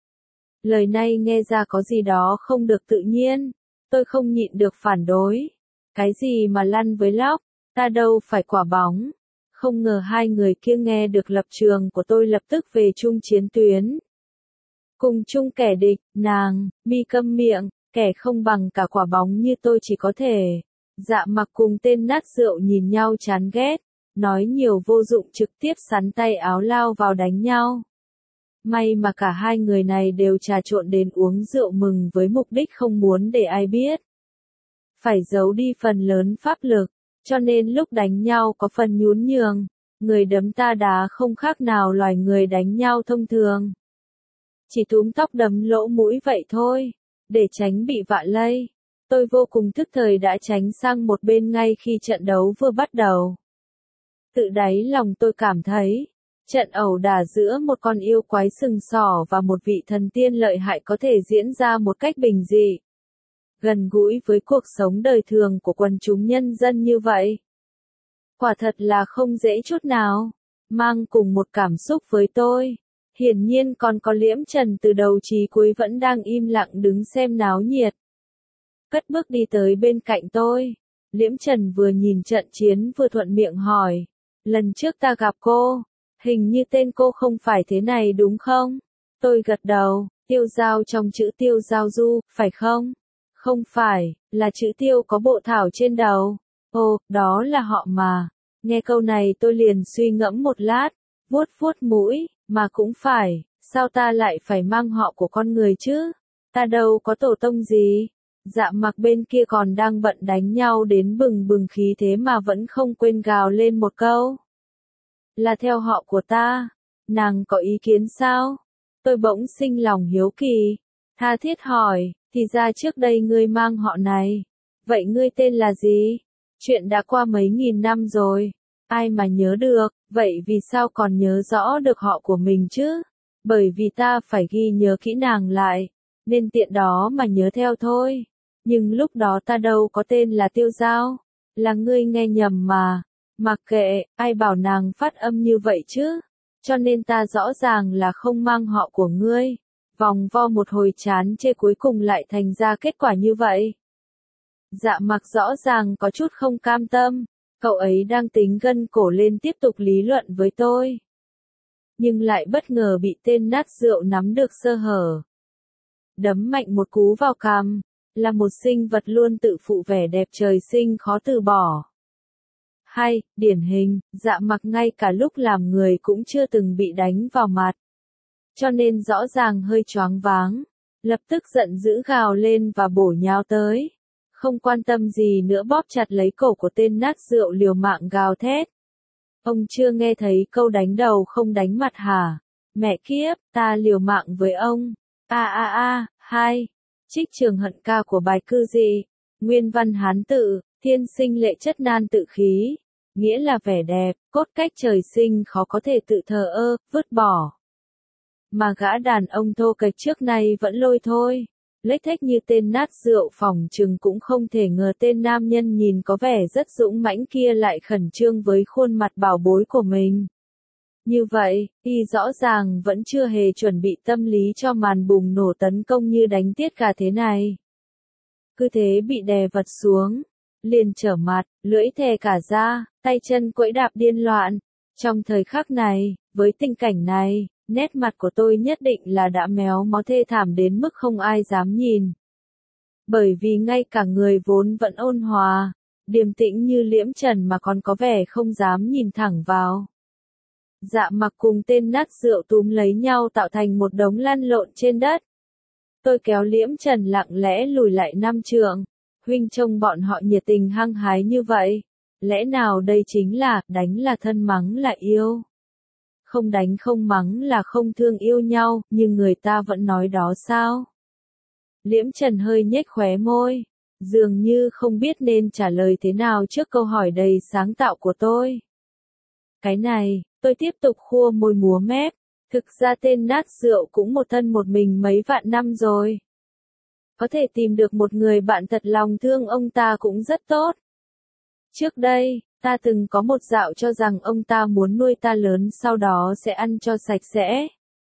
Lời này nghe ra có gì đó không được tự nhiên. Tôi không nhịn được phản đối. Cái gì mà lăn với lóc? Ta đâu phải quả bóng. Không ngờ hai người kia nghe được lập trường của tôi lập tức về chung chiến tuyến. Cùng chung kẻ địch, nàng, Mi câm miệng, kẻ không bằng cả quả bóng như tôi chỉ có thể. Dạ Mặc cùng tên nát rượu nhìn nhau chán ghét, nói nhiều vô dụng trực tiếp sắn tay áo lao vào đánh nhau. May mà cả hai người này đều trà trộn đến uống rượu mừng với mục đích không muốn để ai biết. Phải giấu đi phần lớn pháp lực, Cho nên lúc đánh nhau có phần nhún nhường, người đấm ta đá không khác nào loài người đánh nhau thông thường. Chỉ túm tóc đấm lỗ mũi vậy thôi, để tránh bị vạ lây. Tôi vô cùng thức thời đã tránh sang một bên ngay khi trận đấu vừa bắt đầu. Tự đáy lòng tôi cảm thấy, trận ẩu đả giữa một con yêu quái sừng sỏ và một vị thần tiên lợi hại có thể diễn ra một cách bình dị, gần gũi với cuộc sống đời thường của quần chúng nhân dân như vậy. Quả thật là không dễ chút nào, mang cùng một cảm xúc với tôi. Hiển nhiên còn có Liễm Trần từ đầu chí cuối vẫn đang im lặng đứng xem náo nhiệt. Cất bước đi tới bên cạnh tôi. Liễm Trần vừa nhìn trận chiến vừa thuận miệng hỏi. Lần trước ta gặp cô, hình như tên cô không phải thế này đúng không? Tôi gật đầu, Tiêu Giao trong chữ Tiêu Giao Du, phải không? Không phải, là chữ Tiêu có bộ thảo trên đầu. Ồ, đó là họ mà. Nghe câu này tôi liền suy ngẫm một lát, vuốt vuốt mũi, mà cũng phải, sao ta lại phải mang họ của con người chứ? Ta đâu có tổ tông gì. Dạ Mặc bên kia còn đang bận đánh nhau đến bừng bừng khí thế mà vẫn không quên gào lên một câu. Là theo họ của ta. Nàng có ý kiến sao? Tôi bỗng sinh lòng hiếu kỳ. Tha thiết hỏi, thì ra trước đây ngươi mang họ này. Vậy ngươi tên là gì? Chuyện đã qua mấy nghìn năm rồi. Ai mà nhớ được, vậy vì sao còn nhớ rõ được họ của mình chứ? Bởi vì ta phải ghi nhớ kỹ nàng lại, nên tiện đó mà nhớ theo thôi. Nhưng lúc đó ta đâu có tên là Tiêu Giao. Là ngươi nghe nhầm mà. Mặc kệ, ai bảo nàng phát âm như vậy chứ? Cho nên ta rõ ràng là không mang họ của ngươi. Vòng vo một hồi chán chê cuối cùng lại thành ra kết quả như vậy. Dạ Mặc rõ ràng có chút không cam tâm. Cậu ấy đang tính gân cổ lên tiếp tục lý luận với tôi. Nhưng lại bất ngờ bị tên nát rượu nắm được sơ hở. Đấm mạnh một cú vào cằm, là một sinh vật luôn tự phụ vẻ đẹp trời sinh khó từ bỏ. Hay, điển hình, Dạ Mặc ngay cả lúc làm người cũng chưa từng bị đánh vào mặt. Cho nên rõ ràng hơi choáng váng, lập tức giận dữ gào lên và bổ nhào tới. Không quan tâm gì nữa bóp chặt lấy cổ của tên nát rượu liều mạng gào thét. Ông chưa nghe thấy câu đánh đầu không đánh mặt hả? Mẹ kiếp, ta liều mạng với ông. A a a, hai. Trích Trường Hận ca của bài cư dị. Nguyên văn Hán tự, thiên sinh lệ chất nan tự khí. Nghĩa là vẻ đẹp, cốt cách trời sinh khó có thể tự thờ ơ, vứt bỏ. Mà gã đàn ông thô kệch trước nay vẫn lôi thôi. Lếch thếch như tên nát rượu phỏng chừng cũng không thể ngờ tên nam nhân nhìn có vẻ rất dũng mãnh kia lại khẩn trương với khuôn mặt bảo bối của mình. Như vậy, y rõ ràng vẫn chưa hề chuẩn bị tâm lý cho màn bùng nổ tấn công như đánh tiết gà thế này. Cứ thế bị đè vật xuống, liền trở mặt, lưỡi thè cả ra, tay chân quẫy đạp điên loạn. Trong thời khắc này, với tình cảnh này, nét mặt của tôi nhất định là đã méo mó thê thảm đến mức không ai dám nhìn. Bởi vì ngay cả người vốn vẫn ôn hòa, điềm tĩnh như Liễm Trần mà còn có vẻ không dám nhìn thẳng vào. Dạ Mặc cùng tên nát rượu túm lấy nhau tạo thành một đống lăn lộn trên đất. Tôi kéo Liễm Trần lặng lẽ lùi lại năm trượng. Huynh trông bọn họ nhiệt tình hăng hái như vậy. Lẽ nào đây chính là, đánh là thân mắng là yêu. Không đánh không mắng là không thương yêu nhau, nhưng người ta vẫn nói đó sao? Liễm Trần hơi nhếch khóe môi, dường như không biết nên trả lời thế nào trước câu hỏi đầy sáng tạo của tôi. Cái này, tôi tiếp tục khua môi múa mép, thực ra tên nát rượu cũng một thân một mình mấy vạn năm rồi. Có thể tìm được một người bạn thật lòng thương ông ta cũng rất tốt. Trước đây, ta từng có một dạo cho rằng ông ta muốn nuôi ta lớn sau đó sẽ ăn cho sạch sẽ.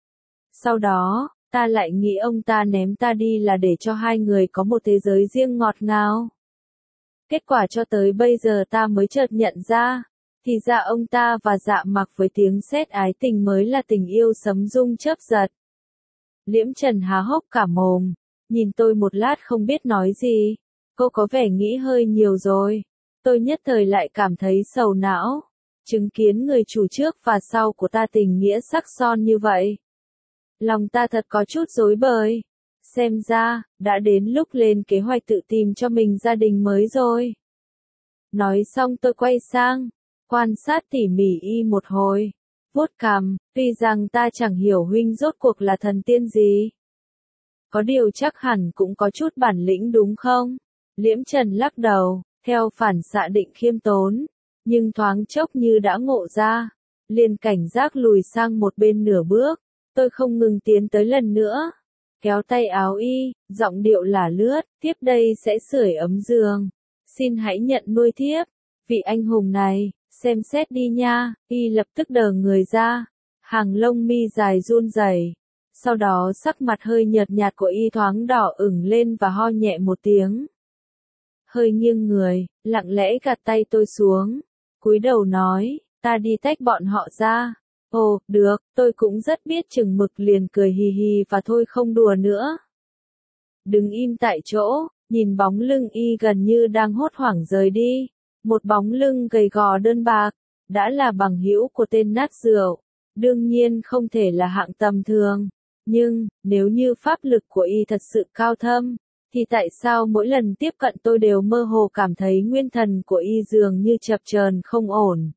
Sau đó, ta lại nghĩ ông ta ném ta đi là để cho hai người có một thế giới riêng ngọt ngào. Kết quả cho tới bây giờ ta mới chợt nhận ra, thì ra ông ta và Dạ Mặc với tiếng sét ái tình mới là tình yêu sấm rung chớp giật. Liễm Trần há hốc cả mồm, nhìn tôi một lát không biết nói gì. Cô có vẻ nghĩ hơi nhiều rồi. Tôi nhất thời lại cảm thấy sầu não. Chứng kiến người chủ trước và sau của ta tình nghĩa sắc son như vậy. Lòng ta thật có chút rối bời. Xem ra, đã đến lúc lên kế hoạch tự tìm cho mình gia đình mới rồi. Nói xong tôi quay sang, quan sát tỉ mỉ y một hồi, vuốt cằm, tuy rằng ta chẳng hiểu huynh rốt cuộc là thần tiên gì. Có điều chắc hẳn cũng có chút bản lĩnh đúng không? Liễm Trần lắc đầu, theo phản xạ định khiêm tốn, nhưng thoáng chốc như đã ngộ ra, liền cảnh giác lùi sang một bên nửa bước, tôi không ngừng tiến tới lần nữa, kéo tay áo y, giọng điệu lả lướt, tiếp đây sẽ sưởi ấm giường, xin hãy nhận nuôi thiếp, vị anh hùng này, xem xét đi nha, y lập tức đờ người ra, hàng lông mi dài run rẩy. Sau đó sắc mặt hơi nhợt nhạt của y thoáng đỏ ửng lên và ho nhẹ một tiếng. Hơi nghiêng người, lặng lẽ gạt tay tôi xuống, cúi đầu nói, ta đi tách bọn họ ra. Ồ, được, tôi cũng rất biết chừng mực liền cười hì hì và thôi không đùa nữa. Đứng im tại chỗ, nhìn bóng lưng y gần như đang hốt hoảng rời đi. Một bóng lưng gầy gò đơn bạc, đã là bằng hữu của tên nát rượu, đương nhiên không thể là hạng tầm thường. Nhưng, nếu như pháp lực của y thật sự cao thâm, thì tại sao mỗi lần tiếp cận tôi đều mơ hồ cảm thấy nguyên thần của y dường như chập chờn không ổn.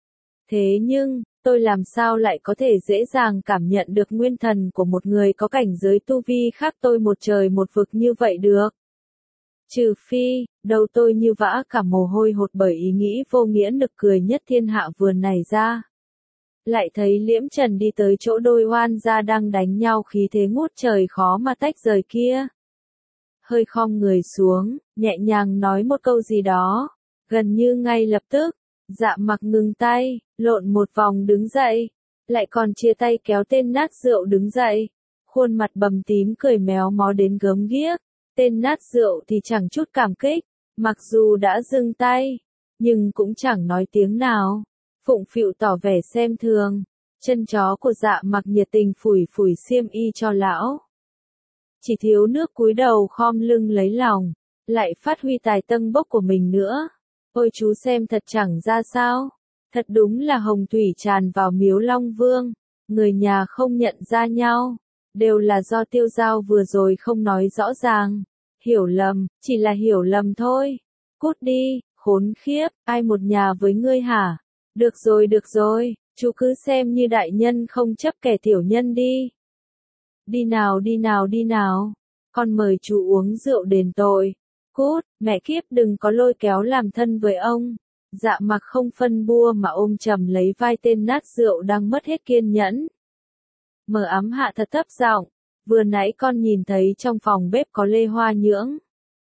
Thế nhưng, tôi làm sao lại có thể dễ dàng cảm nhận được nguyên thần của một người có cảnh giới tu vi khác tôi một trời một vực như vậy được? Trừ phi, đầu tôi như vã cả mồ hôi hột bởi ý nghĩ vô nghĩa nực cười nhất thiên hạ vừa nảy ra. Lại thấy Liễm Trần đi tới chỗ đôi oan gia đang đánh nhau khí thế ngút trời khó mà tách rời kia. Hơi khom người xuống, nhẹ nhàng nói một câu gì đó, gần như ngay lập tức, Dạ Mặc ngừng tay, lộn một vòng đứng dậy, lại còn chia tay kéo tên nát rượu đứng dậy, khuôn mặt bầm tím cười méo mó đến gớm ghiếc, tên nát rượu thì chẳng chút cảm kích, mặc dù đã dừng tay, nhưng cũng chẳng nói tiếng nào. Phụng phịu tỏ vẻ xem thường, chân chó của Dạ Mặc nhiệt tình phủi phủi xiêm y cho lão. Chỉ thiếu nước cúi đầu khom lưng lấy lòng, lại phát huy tài tân bốc của mình nữa. Ôi chú xem thật chẳng ra sao, thật đúng là hồng thủy tràn vào miếu Long Vương, người nhà không nhận ra nhau, đều là do Tiêu Giao vừa rồi không nói rõ ràng. Hiểu lầm, chỉ là hiểu lầm thôi. Cút đi, khốn khiếp, ai một nhà với ngươi hả? Được rồi được rồi, chú cứ xem như đại nhân không chấp kẻ tiểu nhân đi. Đi nào đi nào đi nào, con mời chú uống rượu đền tội. Cút, mẹ kiếp đừng có lôi kéo làm thân với ông. Dạ Mặc không phân bua mà ôm chầm lấy vai tên nát rượu đang mất hết kiên nhẫn. Mờ ám hạ thật thấp giọng, vừa nãy con nhìn thấy trong phòng bếp có lê hoa nhưỡng.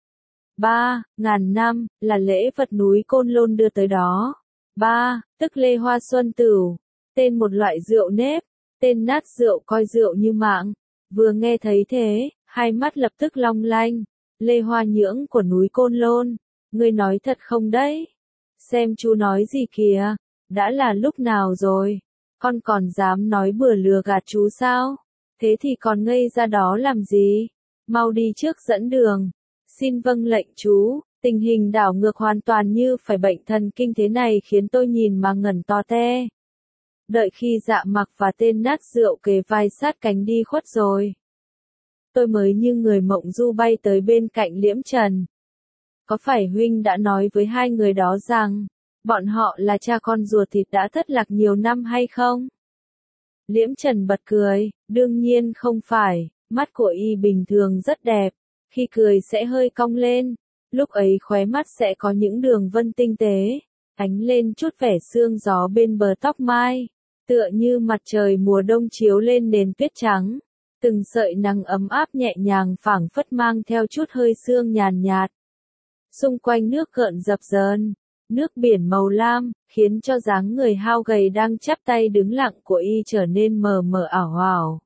Ba, ngàn năm, là lễ vật núi Côn Lôn đưa tới đó. Ba, tức lê hoa xuân tửu, tên một loại rượu nếp, tên nát rượu coi rượu như mạng. Vừa nghe thấy thế, hai mắt lập tức long lanh. Lê hoa nhưỡng của núi Côn Lôn, ngươi nói thật không đấy? Xem chú nói gì kìa, đã là lúc nào rồi? Con còn dám nói bừa lừa gạt chú sao? Thế thì còn ngây ra đó làm gì? Mau đi trước dẫn đường. Xin vâng lệnh chú, tình hình đảo ngược hoàn toàn như phải bệnh thần kinh thế này khiến tôi nhìn mà ngẩn to te. Đợi khi Dạ Mặc và tên nát rượu kề vai sát cánh đi khuất rồi, tôi mới như người mộng du bay tới bên cạnh Liễm Trần. Có phải huynh đã nói với hai người đó rằng, bọn họ là cha con ruột thịt đã thất lạc nhiều năm hay không? Liễm Trần bật cười, đương nhiên không phải, mắt của y bình thường rất đẹp, khi cười sẽ hơi cong lên, lúc ấy khóe mắt sẽ có những đường vân tinh tế, ánh lên chút vẻ sương gió bên bờ tóc mai, tựa như mặt trời mùa đông chiếu lên nền tuyết trắng. Từng sợi nắng ấm áp nhẹ nhàng phảng phất mang theo chút hơi sương nhàn nhạt. Xung quanh nước gợn dập dờn, nước biển màu lam, khiến cho dáng người hao gầy đang chắp tay đứng lặng của y trở nên mờ mờ ảo ảo.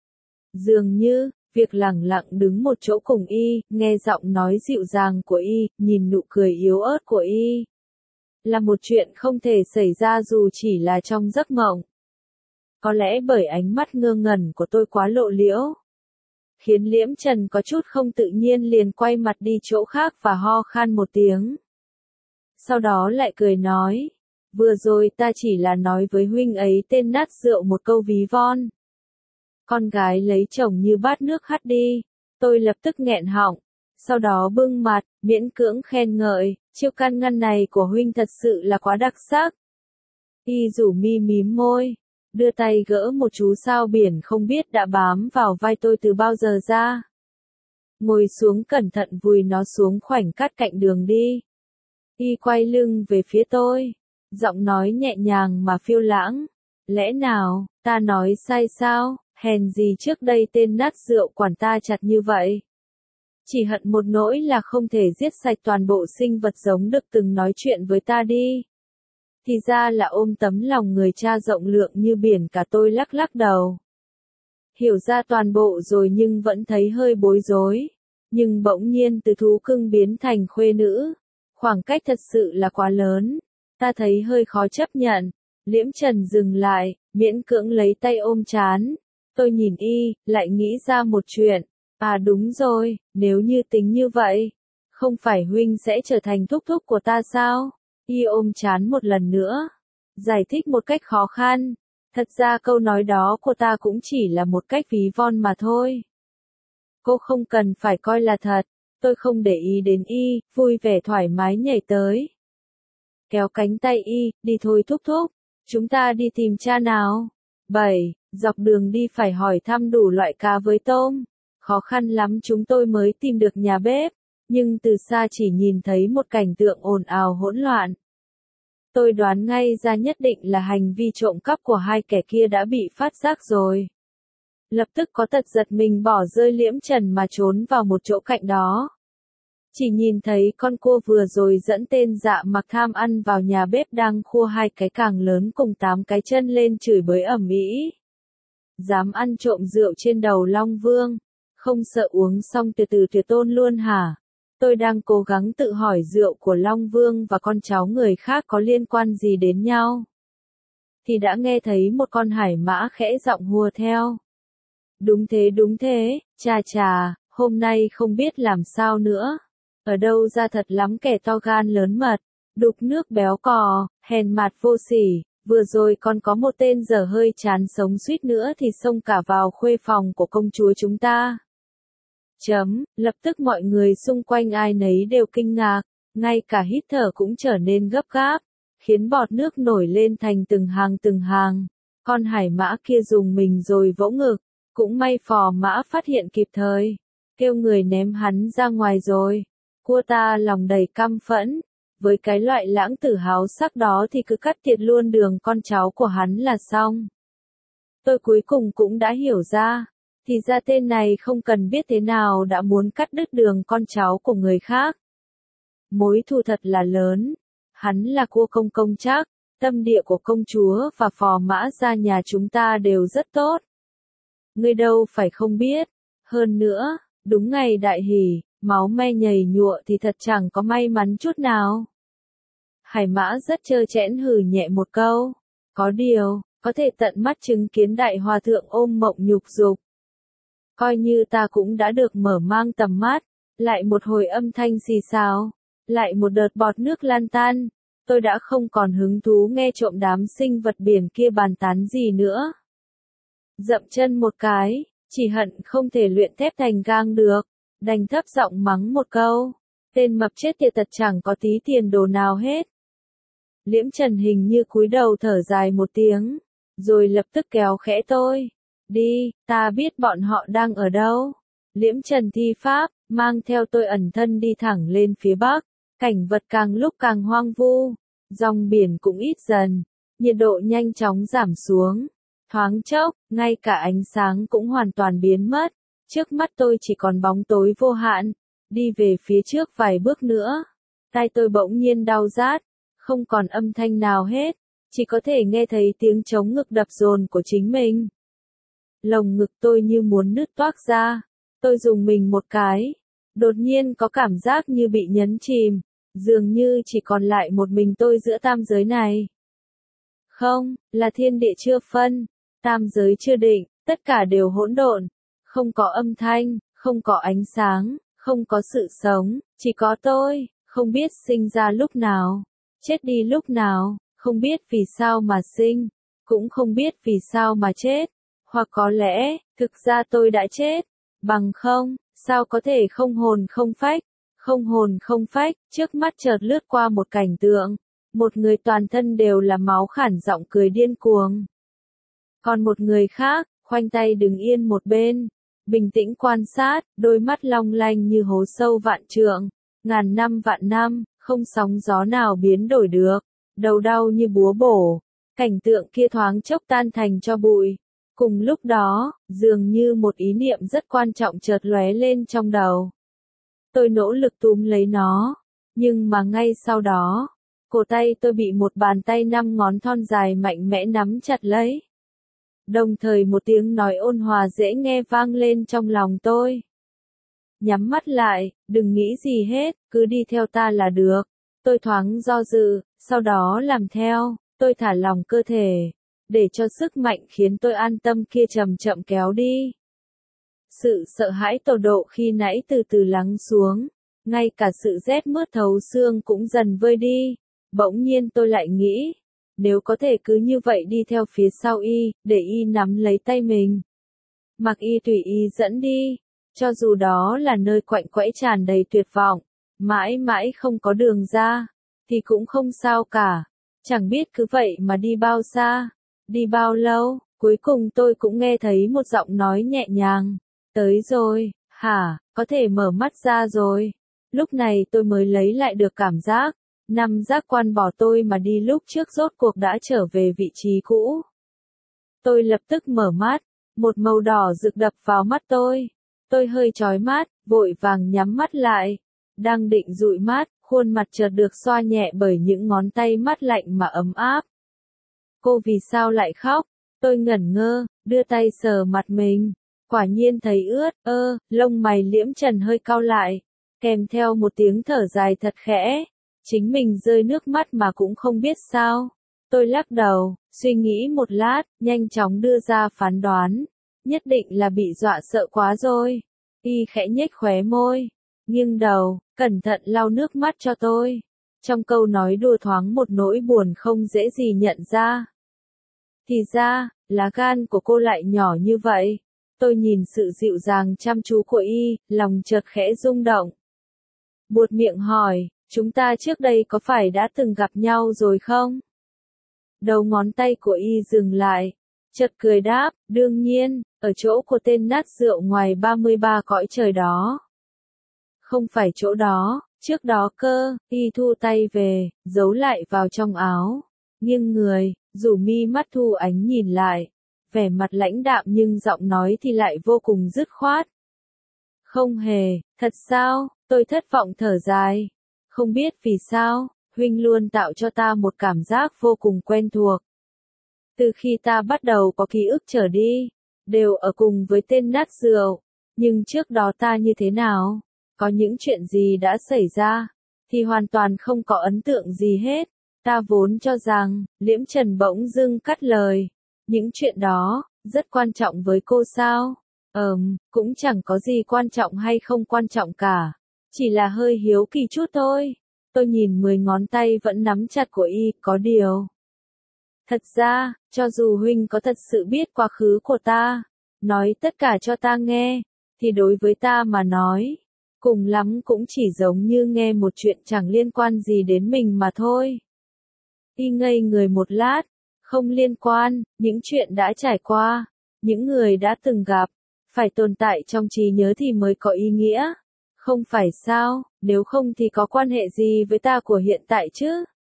Dường như, việc lặng lặng đứng một chỗ cùng y, nghe giọng nói dịu dàng của y, nhìn nụ cười yếu ớt của y, là một chuyện không thể xảy ra dù chỉ là trong giấc mộng. Có lẽ bởi ánh mắt ngơ ngẩn của tôi quá lộ liễu, khiến Liễm Trần có chút không tự nhiên liền quay mặt đi chỗ khác và ho khan một tiếng. Sau đó lại cười nói, vừa rồi ta chỉ là nói với huynh ấy tên nát rượu một câu ví von. Con gái lấy chồng như bát nước hắt đi, tôi lập tức nghẹn họng, sau đó bưng mặt, miễn cưỡng khen ngợi, chiêu can ngăn này của huynh thật sự là quá đặc sắc. Y rủ mi mím môi, đưa tay gỡ một chú sao biển không biết đã bám vào vai tôi từ bao giờ ra. Ngồi xuống cẩn thận vùi nó xuống khoảnh cắt cạnh đường đi. Y quay lưng về phía tôi, giọng nói nhẹ nhàng mà phiêu lãng. Lẽ nào, ta nói sai sao, hèn gì trước đây tên nát rượu quản ta chặt như vậy. Chỉ hận một nỗi là không thể giết sạch toàn bộ sinh vật giống được từng nói chuyện với ta đi. Thì ra là ôm tấm lòng người cha rộng lượng như biển cả. Tôi lắc lắc đầu. Hiểu ra toàn bộ rồi nhưng vẫn thấy hơi bối rối. Nhưng bỗng nhiên từ thú cưng biến thành khuê nữ. Khoảng cách thật sự là quá lớn. Ta thấy hơi khó chấp nhận. Liễm Trần dừng lại, miễn cưỡng lấy tay ôm trán. Tôi nhìn y, lại nghĩ ra một chuyện. À đúng rồi, nếu như tính như vậy, không phải huynh sẽ trở thành thúc thúc của ta sao? Y ôm trán một lần nữa, giải thích một cách khó khăn. Thật ra câu nói đó của ta cũng chỉ là một cách ví von mà thôi. Cô không cần phải coi là thật. Tôi không để ý đến y, vui vẻ thoải mái nhảy tới. Kéo cánh tay y, đi thôi thúc thúc. Chúng ta đi tìm cha nào. bảy. Dọc đường đi phải hỏi thăm đủ loại cá với tôm. Khó khăn lắm chúng tôi mới tìm được nhà bếp. Nhưng từ xa chỉ nhìn thấy một cảnh tượng ồn ào hỗn loạn. Tôi đoán ngay ra nhất định là hành vi trộm cắp của hai kẻ kia đã bị phát giác rồi. Lập tức có tật giật mình bỏ rơi Liễm Trần mà trốn vào một chỗ cạnh đó. Chỉ nhìn thấy con cua vừa rồi dẫn tên dạ mặc tham ăn vào nhà bếp đang khua hai cái càng lớn cùng tám cái chân lên chửi bới ầm ĩ. Dám ăn trộm rượu trên đầu Long Vương, không sợ uống xong từ từ tuyệt tôn luôn hả? Tôi đang cố gắng tự hỏi rượu của Long Vương và con cháu người khác có liên quan gì đến nhau. Thì đã nghe thấy một con hải mã khẽ giọng hùa theo. Đúng thế đúng thế, chà chà, hôm nay không biết làm sao nữa. Ở đâu ra thật lắm kẻ to gan lớn mật, đục nước béo cò, hèn mạt vô sỉ. Vừa rồi còn có một tên dở hơi chán sống suýt nữa thì xông cả vào khuê phòng của công chúa chúng ta. Chấm, lập tức mọi người xung quanh ai nấy đều kinh ngạc, ngay cả hít thở cũng trở nên gấp gáp, khiến bọt nước nổi lên thành từng hàng từng hàng. Con hải mã kia dùng mình rồi vỗ ngực, cũng may phò mã phát hiện kịp thời, kêu người ném hắn ra ngoài rồi. Cua ta lòng đầy căm phẫn, với cái loại lãng tử háo sắc đó thì cứ cắt tiệt luôn đường con cháu của hắn là xong. Tôi cuối cùng cũng đã hiểu ra. Thì ra tên này không cần biết thế nào đã muốn cắt đứt đường con cháu của người khác. Mối thù thật là lớn. Hắn là cua công công chắc, tâm địa của công chúa và phò mã gia nhà chúng ta đều rất tốt. Ngươi đâu phải không biết. Hơn nữa, đúng ngày đại hỷ, máu me nhầy nhụa thì thật chẳng có may mắn chút nào. Hải mã rất trơ trẽn hừ nhẹ một câu. Có điều, có thể tận mắt chứng kiến đại hòa thượng ôm mộng nhục dục. Coi như ta cũng đã được mở mang tầm mắt, lại một hồi âm thanh xì xào, lại một đợt bọt nước lan tan, tôi đã không còn hứng thú nghe trộm đám sinh vật biển kia bàn tán gì nữa. Dậm chân một cái, chỉ hận không thể luyện thép thành gang được, đành thấp giọng mắng một câu, tên mập chết tiệt tật chẳng có tí tiền đồ nào hết. Liễm Trần hình như cúi đầu thở dài một tiếng, rồi lập tức kéo khẽ tôi. Đi, ta biết bọn họ đang ở đâu. Liễm Trần thi pháp, mang theo tôi ẩn thân đi thẳng lên phía bắc. Cảnh vật càng lúc càng hoang vu. Dòng biển cũng ít dần. Nhiệt độ nhanh chóng giảm xuống. Thoáng chốc, ngay cả ánh sáng cũng hoàn toàn biến mất. Trước mắt tôi chỉ còn bóng tối vô hạn. Đi về phía trước vài bước nữa. Tai tôi bỗng nhiên đau rát. Không còn âm thanh nào hết. Chỉ có thể nghe thấy tiếng trống ngực đập dồn của chính mình. Lồng ngực tôi như muốn nứt toác ra. Tôi dùng mình một cái. Đột nhiên có cảm giác như bị nhấn chìm. Dường như chỉ còn lại một mình tôi giữa tam giới này. Không, là thiên địa chưa phân. Tam giới chưa định, tất cả đều hỗn độn. Không có âm thanh, không có ánh sáng, không có sự sống, chỉ có tôi. Không biết sinh ra lúc nào, chết đi lúc nào, không biết vì sao mà sinh, cũng không biết vì sao mà chết. Hoặc có lẽ, thực ra tôi đã chết, bằng không, Sao có thể không hồn không phách? Không hồn không phách, trước mắt chợt lướt qua một cảnh tượng. Một người toàn thân đều là máu khản giọng cười điên cuồng. Còn một người khác, khoanh tay đứng yên một bên. Bình tĩnh quan sát, đôi mắt long lanh như hố sâu vạn trượng. Ngàn năm vạn năm, không sóng gió nào biến đổi được. Đầu đau như búa bổ. Cảnh tượng kia thoáng chốc tan thành cho bụi. Cùng lúc đó, dường như một ý niệm rất quan trọng chợt lóe lên trong đầu. Tôi nỗ lực túm lấy nó, nhưng mà ngay sau đó, cổ tay tôi bị một bàn tay năm ngón thon dài mạnh mẽ nắm chặt lấy. Đồng thời một tiếng nói ôn hòa dễ nghe vang lên trong lòng tôi. Nhắm mắt lại, đừng nghĩ gì hết, cứ đi theo ta là được. Tôi thoáng do dự, sau đó làm theo, tôi thả lỏng cơ thể, để cho sức mạnh khiến tôi an tâm kia chậm chậm kéo đi. Sự sợ hãi tột độ khi nãy từ từ lắng xuống, ngay cả sự rét mướt thấu xương cũng dần vơi đi. Bỗng nhiên tôi lại nghĩ, nếu có thể cứ như vậy đi theo phía sau y, để y nắm lấy tay mình. Mặc y tùy y dẫn đi, cho dù đó là nơi quạnh quẽ tràn đầy tuyệt vọng, mãi mãi không có đường ra, thì cũng không sao cả. Chẳng biết cứ vậy mà đi bao xa, đi bao lâu, cuối cùng tôi cũng nghe thấy một giọng nói nhẹ nhàng. Tới rồi, hả, có thể mở mắt ra rồi. Lúc này tôi mới lấy lại được cảm giác, năm giác quan bỏ tôi mà đi lúc trước rốt cuộc đã trở về vị trí cũ. Tôi lập tức mở mắt, một màu đỏ rực đập vào mắt tôi. Tôi hơi chói mắt, vội vàng nhắm mắt lại. Đang định dụi mắt, khuôn mặt chợt được xoa nhẹ bởi những ngón tay mát lạnh mà ấm áp. Cô vì sao lại khóc? Tôi ngẩn ngơ, đưa tay sờ mặt mình. Quả nhiên thấy ướt, ơ, lông mày Liễm Trần hơi cau lại, kèm theo một tiếng thở dài thật khẽ. Chính mình rơi nước mắt mà cũng không biết sao. Tôi lắc đầu, suy nghĩ một lát, nhanh chóng đưa ra phán đoán. Nhất định là bị dọa sợ quá rồi. Y khẽ nhếch khóe môi, nghiêng đầu, cẩn thận lau nước mắt cho tôi. Trong câu nói đùa thoáng một nỗi buồn không dễ gì nhận ra. Thì ra, lá gan của cô lại nhỏ như vậy. Tôi nhìn sự dịu dàng chăm chú của y, lòng chợt khẽ rung động. Buột miệng hỏi, chúng ta trước đây có phải đã từng gặp nhau rồi không? Đầu ngón tay của y dừng lại, chợt cười đáp, đương nhiên, ở chỗ của tên nát rượu ngoài ba mươi ba cõi trời đó. Không phải chỗ đó, trước đó cơ, y thu tay về, giấu lại vào trong áo, nghiêng người, rủ mi mắt thu ánh nhìn lại. Vẻ mặt lãnh đạm nhưng giọng nói thì lại vô cùng dứt khoát. Không hề, thật sao, tôi thất vọng thở dài. Không biết vì sao, huynh luôn tạo cho ta một cảm giác vô cùng quen thuộc. Từ khi ta bắt đầu có ký ức trở đi, đều ở cùng với tên nát rượu. Nhưng trước đó ta như thế nào? Có những chuyện gì đã xảy ra? Thì hoàn toàn không có ấn tượng gì hết. Ta vốn cho rằng, Liễm Trần bỗng dưng cắt lời. Những chuyện đó, rất quan trọng với cô sao? Ừm, cũng chẳng có gì quan trọng hay không quan trọng cả. Chỉ là hơi hiếu kỳ chút thôi. Tôi nhìn mười ngón tay vẫn nắm chặt của y, có điều. Thật ra, cho dù huynh có thật sự biết quá khứ của ta, nói tất cả cho ta nghe, thì đối với ta mà nói, cùng lắm cũng chỉ giống như nghe một chuyện chẳng liên quan gì đến mình mà thôi. Y ngây người một lát. Không liên quan, những chuyện đã trải qua, những người đã từng gặp, phải tồn tại trong trí nhớ thì mới có ý nghĩa. Không phải sao, nếu không thì có quan hệ gì với ta của hiện tại chứ?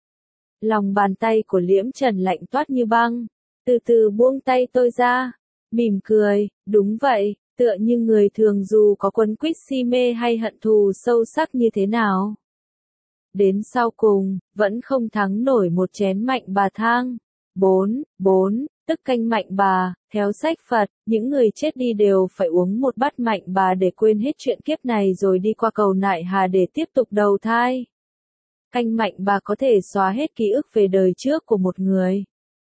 Lòng bàn tay của Liễm Trần lạnh toát như băng, từ từ buông tay tôi ra, mỉm cười, đúng vậy, tựa như người thường dù có quấn quýt si mê hay hận thù sâu sắc như thế nào. Đến sau cùng, vẫn không thắng nổi một chén mạnh bà thang. Bốn, bốn, tức canh mạnh bà, theo sách Phật, những người chết đi đều phải uống một bát mạnh bà để quên hết chuyện kiếp này rồi đi qua cầu nại hà để tiếp tục đầu thai. Canh mạnh bà có thể xóa hết ký ức về đời trước của một người.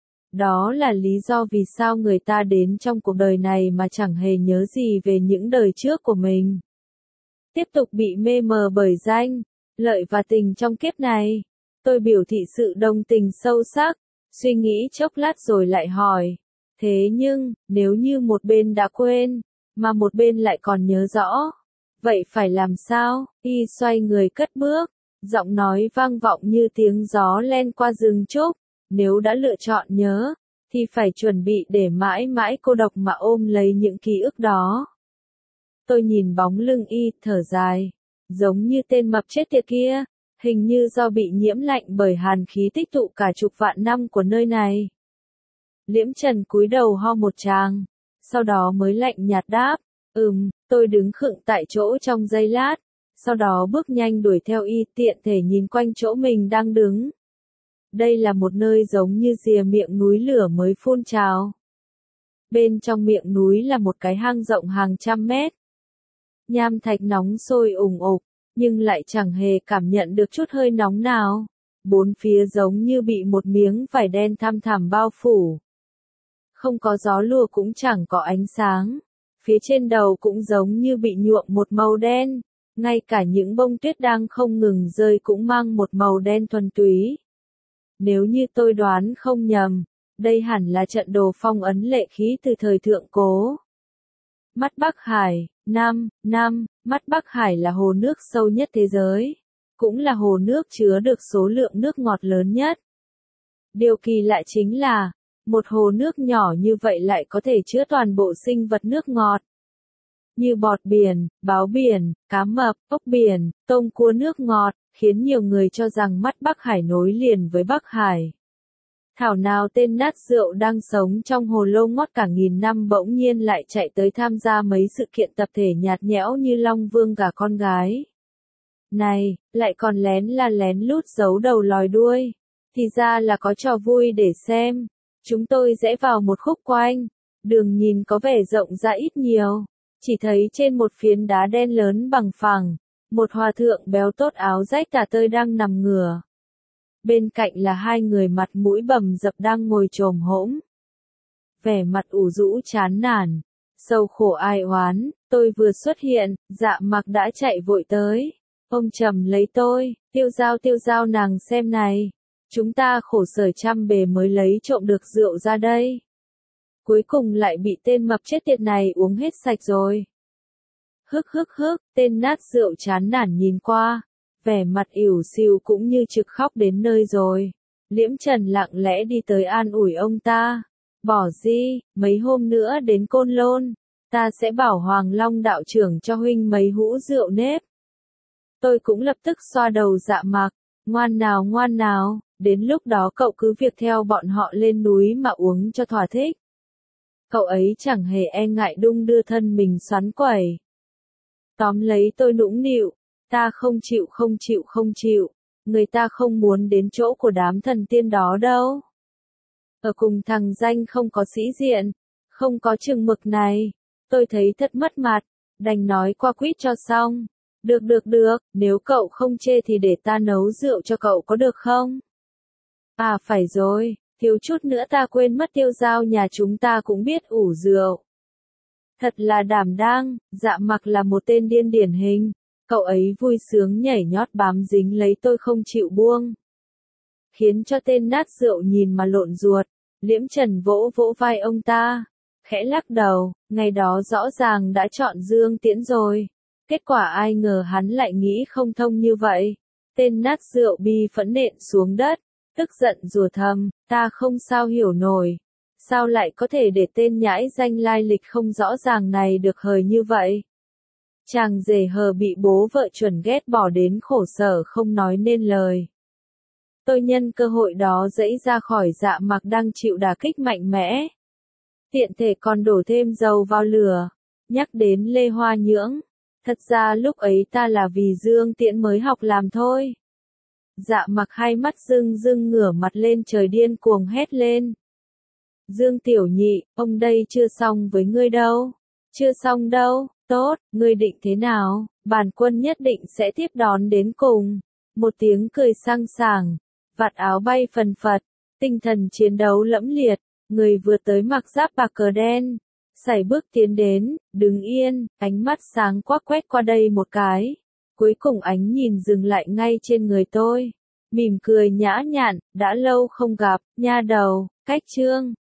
Đó là lý do vì sao người ta đến trong cuộc đời này mà chẳng hề nhớ gì về những đời trước của mình. Tiếp tục bị mê mờ bởi danh, lợi và tình trong kiếp này. Tôi biểu thị sự đồng tình sâu sắc. Suy nghĩ chốc lát rồi lại hỏi, thế nhưng, nếu như một bên đã quên, mà một bên lại còn nhớ rõ, Vậy phải làm sao? Y xoay người cất bước, giọng nói vang vọng như tiếng gió len qua rừng trúc. Nếu đã lựa chọn nhớ, thì phải chuẩn bị để mãi mãi cô độc mà ôm lấy những ký ức đó. Tôi nhìn bóng lưng Y, thở dài. Giống như tên mập chết tiệt kia, hình như do bị nhiễm lạnh bởi hàn khí tích tụ cả chục vạn năm của nơi này. Liễm Trần cúi đầu ho một tràng, sau đó mới lạnh nhạt đáp, ừm, tôi đứng khựng tại chỗ trong giây lát, sau đó bước nhanh đuổi theo Y, tiện thể nhìn quanh chỗ mình đang đứng. Đây là một nơi giống như rìa miệng núi lửa mới phun trào. Bên trong miệng núi là một cái hang rộng hàng trăm mét. Nham thạch nóng sôi ủng ục, nhưng lại chẳng hề cảm nhận được chút hơi nóng nào. Bốn phía giống như bị một miếng vải đen thăm thẳm bao phủ. Không có gió lùa cũng chẳng có ánh sáng. Phía trên đầu cũng giống như bị nhuộm một màu đen. Ngay cả những bông tuyết đang không ngừng rơi cũng mang một màu đen thuần túy. Nếu như tôi đoán không nhầm, đây hẳn là trận đồ phong ấn lệ khí từ thời thượng cố. Mắt Bắc Hải, Nam, Nam, mắt Bắc Hải là hồ nước sâu nhất thế giới, cũng là hồ nước chứa được số lượng nước ngọt lớn nhất. Điều kỳ lạ chính là, một hồ nước nhỏ như vậy lại có thể chứa toàn bộ sinh vật nước ngọt. Như bọt biển, báo biển, cá mập, ốc biển, tôm cua nước ngọt, khiến nhiều người cho rằng mắt Bắc Hải nối liền với Bắc Hải. Thảo nào tên nát rượu đang sống trong hồ lô ngót cả nghìn năm bỗng nhiên lại chạy tới tham gia mấy sự kiện tập thể nhạt nhẽo như Long Vương gả con gái. Này, lại còn lén là lén lút giấu đầu lòi đuôi. Thì ra là có trò vui để xem. Chúng tôi rẽ vào một khúc quanh. Đường nhìn có vẻ rộng ra ít nhiều. Chỉ thấy trên một phiến đá đen lớn bằng phẳng, một hòa thượng béo tốt áo rách tả tơi đang nằm ngửa. Bên cạnh là hai người mặt mũi bầm dập đang ngồi chồm hỗn. Vẻ mặt ủ rũ chán nản, sầu khổ ai oán, tôi vừa xuất hiện, Dạ Mặc đã chạy vội tới. Ông trầm lấy tôi, tiêu dao tiêu dao nàng xem này. Chúng ta khổ sở trăm bề mới lấy trộm được rượu ra đây. Cuối cùng lại bị tên mập chết tiệt này uống hết sạch rồi. Hức hức hức, tên nát rượu chán nản nhìn qua. Vẻ mặt ỉu xìu cũng như trực khóc đến nơi rồi. Liễm Trần lặng lẽ đi tới an ủi ông ta. Bỏ đi, mấy hôm nữa đến Côn Lôn. Ta sẽ bảo Hoàng Long đạo trưởng cho huynh mấy hũ rượu nếp. Tôi cũng lập tức xoa đầu Dạ Mặc. Ngoan nào ngoan nào, đến lúc đó cậu cứ việc theo bọn họ lên núi mà uống cho thỏa thích. Cậu ấy chẳng hề e ngại đung đưa thân mình xoắn quẩy. Tóm lấy tôi nũng nịu. Ta không chịu không chịu không chịu, người ta không muốn đến chỗ của đám thần tiên đó đâu. Ở cùng thằng danh không có sĩ diện, không có chừng mực này, tôi thấy thật mất mặt, đành nói qua quýt cho xong. Được được được, nếu cậu không chê thì để ta nấu rượu cho cậu có được không? À phải rồi, thiếu chút nữa ta quên mất tiêu dao nhà chúng ta cũng biết ủ rượu. Thật là đảm đang, Dạ Mặc là một tên điên điển hình. Cậu ấy vui sướng nhảy nhót bám dính lấy tôi không chịu buông. Khiến cho tên nát rượu nhìn mà lộn ruột. Liễm Trần vỗ vỗ vai ông ta. Khẽ lắc đầu, ngày đó rõ ràng đã chọn Dương Tiễn rồi. Kết quả ai ngờ hắn lại nghĩ không thông như vậy. Tên nát rượu bi phẫn nện xuống đất. Tức giận rủa thầm, ta không sao hiểu nổi. Sao lại có thể để tên nhãi danh lai lịch không rõ ràng này được hời như vậy? Chàng rể hờ bị bố vợ chuẩn ghét bỏ đến khổ sở không nói nên lời. Tôi nhân cơ hội đó dẫy ra khỏi Dạ Mặc đang chịu đả kích mạnh mẽ. Tiện thể còn đổ thêm dầu vào lửa. Nhắc đến Lê Hoa Nhưỡng. Thật ra lúc ấy ta là vì Dương Tiễn mới học làm thôi. Dạ Mặc hai mắt rưng rưng ngửa mặt lên trời điên cuồng hét lên. Dương Tiểu Nhị, ông đây chưa xong với ngươi đâu. Chưa xong đâu. Tốt, ngươi định thế nào? Bản quân nhất định sẽ tiếp đón đến cùng. Một tiếng cười sang sảng, vạt áo bay phần phật, tinh thần chiến đấu lẫm liệt, người vừa tới mặc giáp bạc cờ đen, sải bước tiến đến, đứng yên, ánh mắt sáng quắc quét qua đây một cái. Cuối cùng ánh nhìn dừng lại ngay trên người tôi. Mỉm cười nhã nhặn, đã lâu không gặp, nha đầu, cách chương.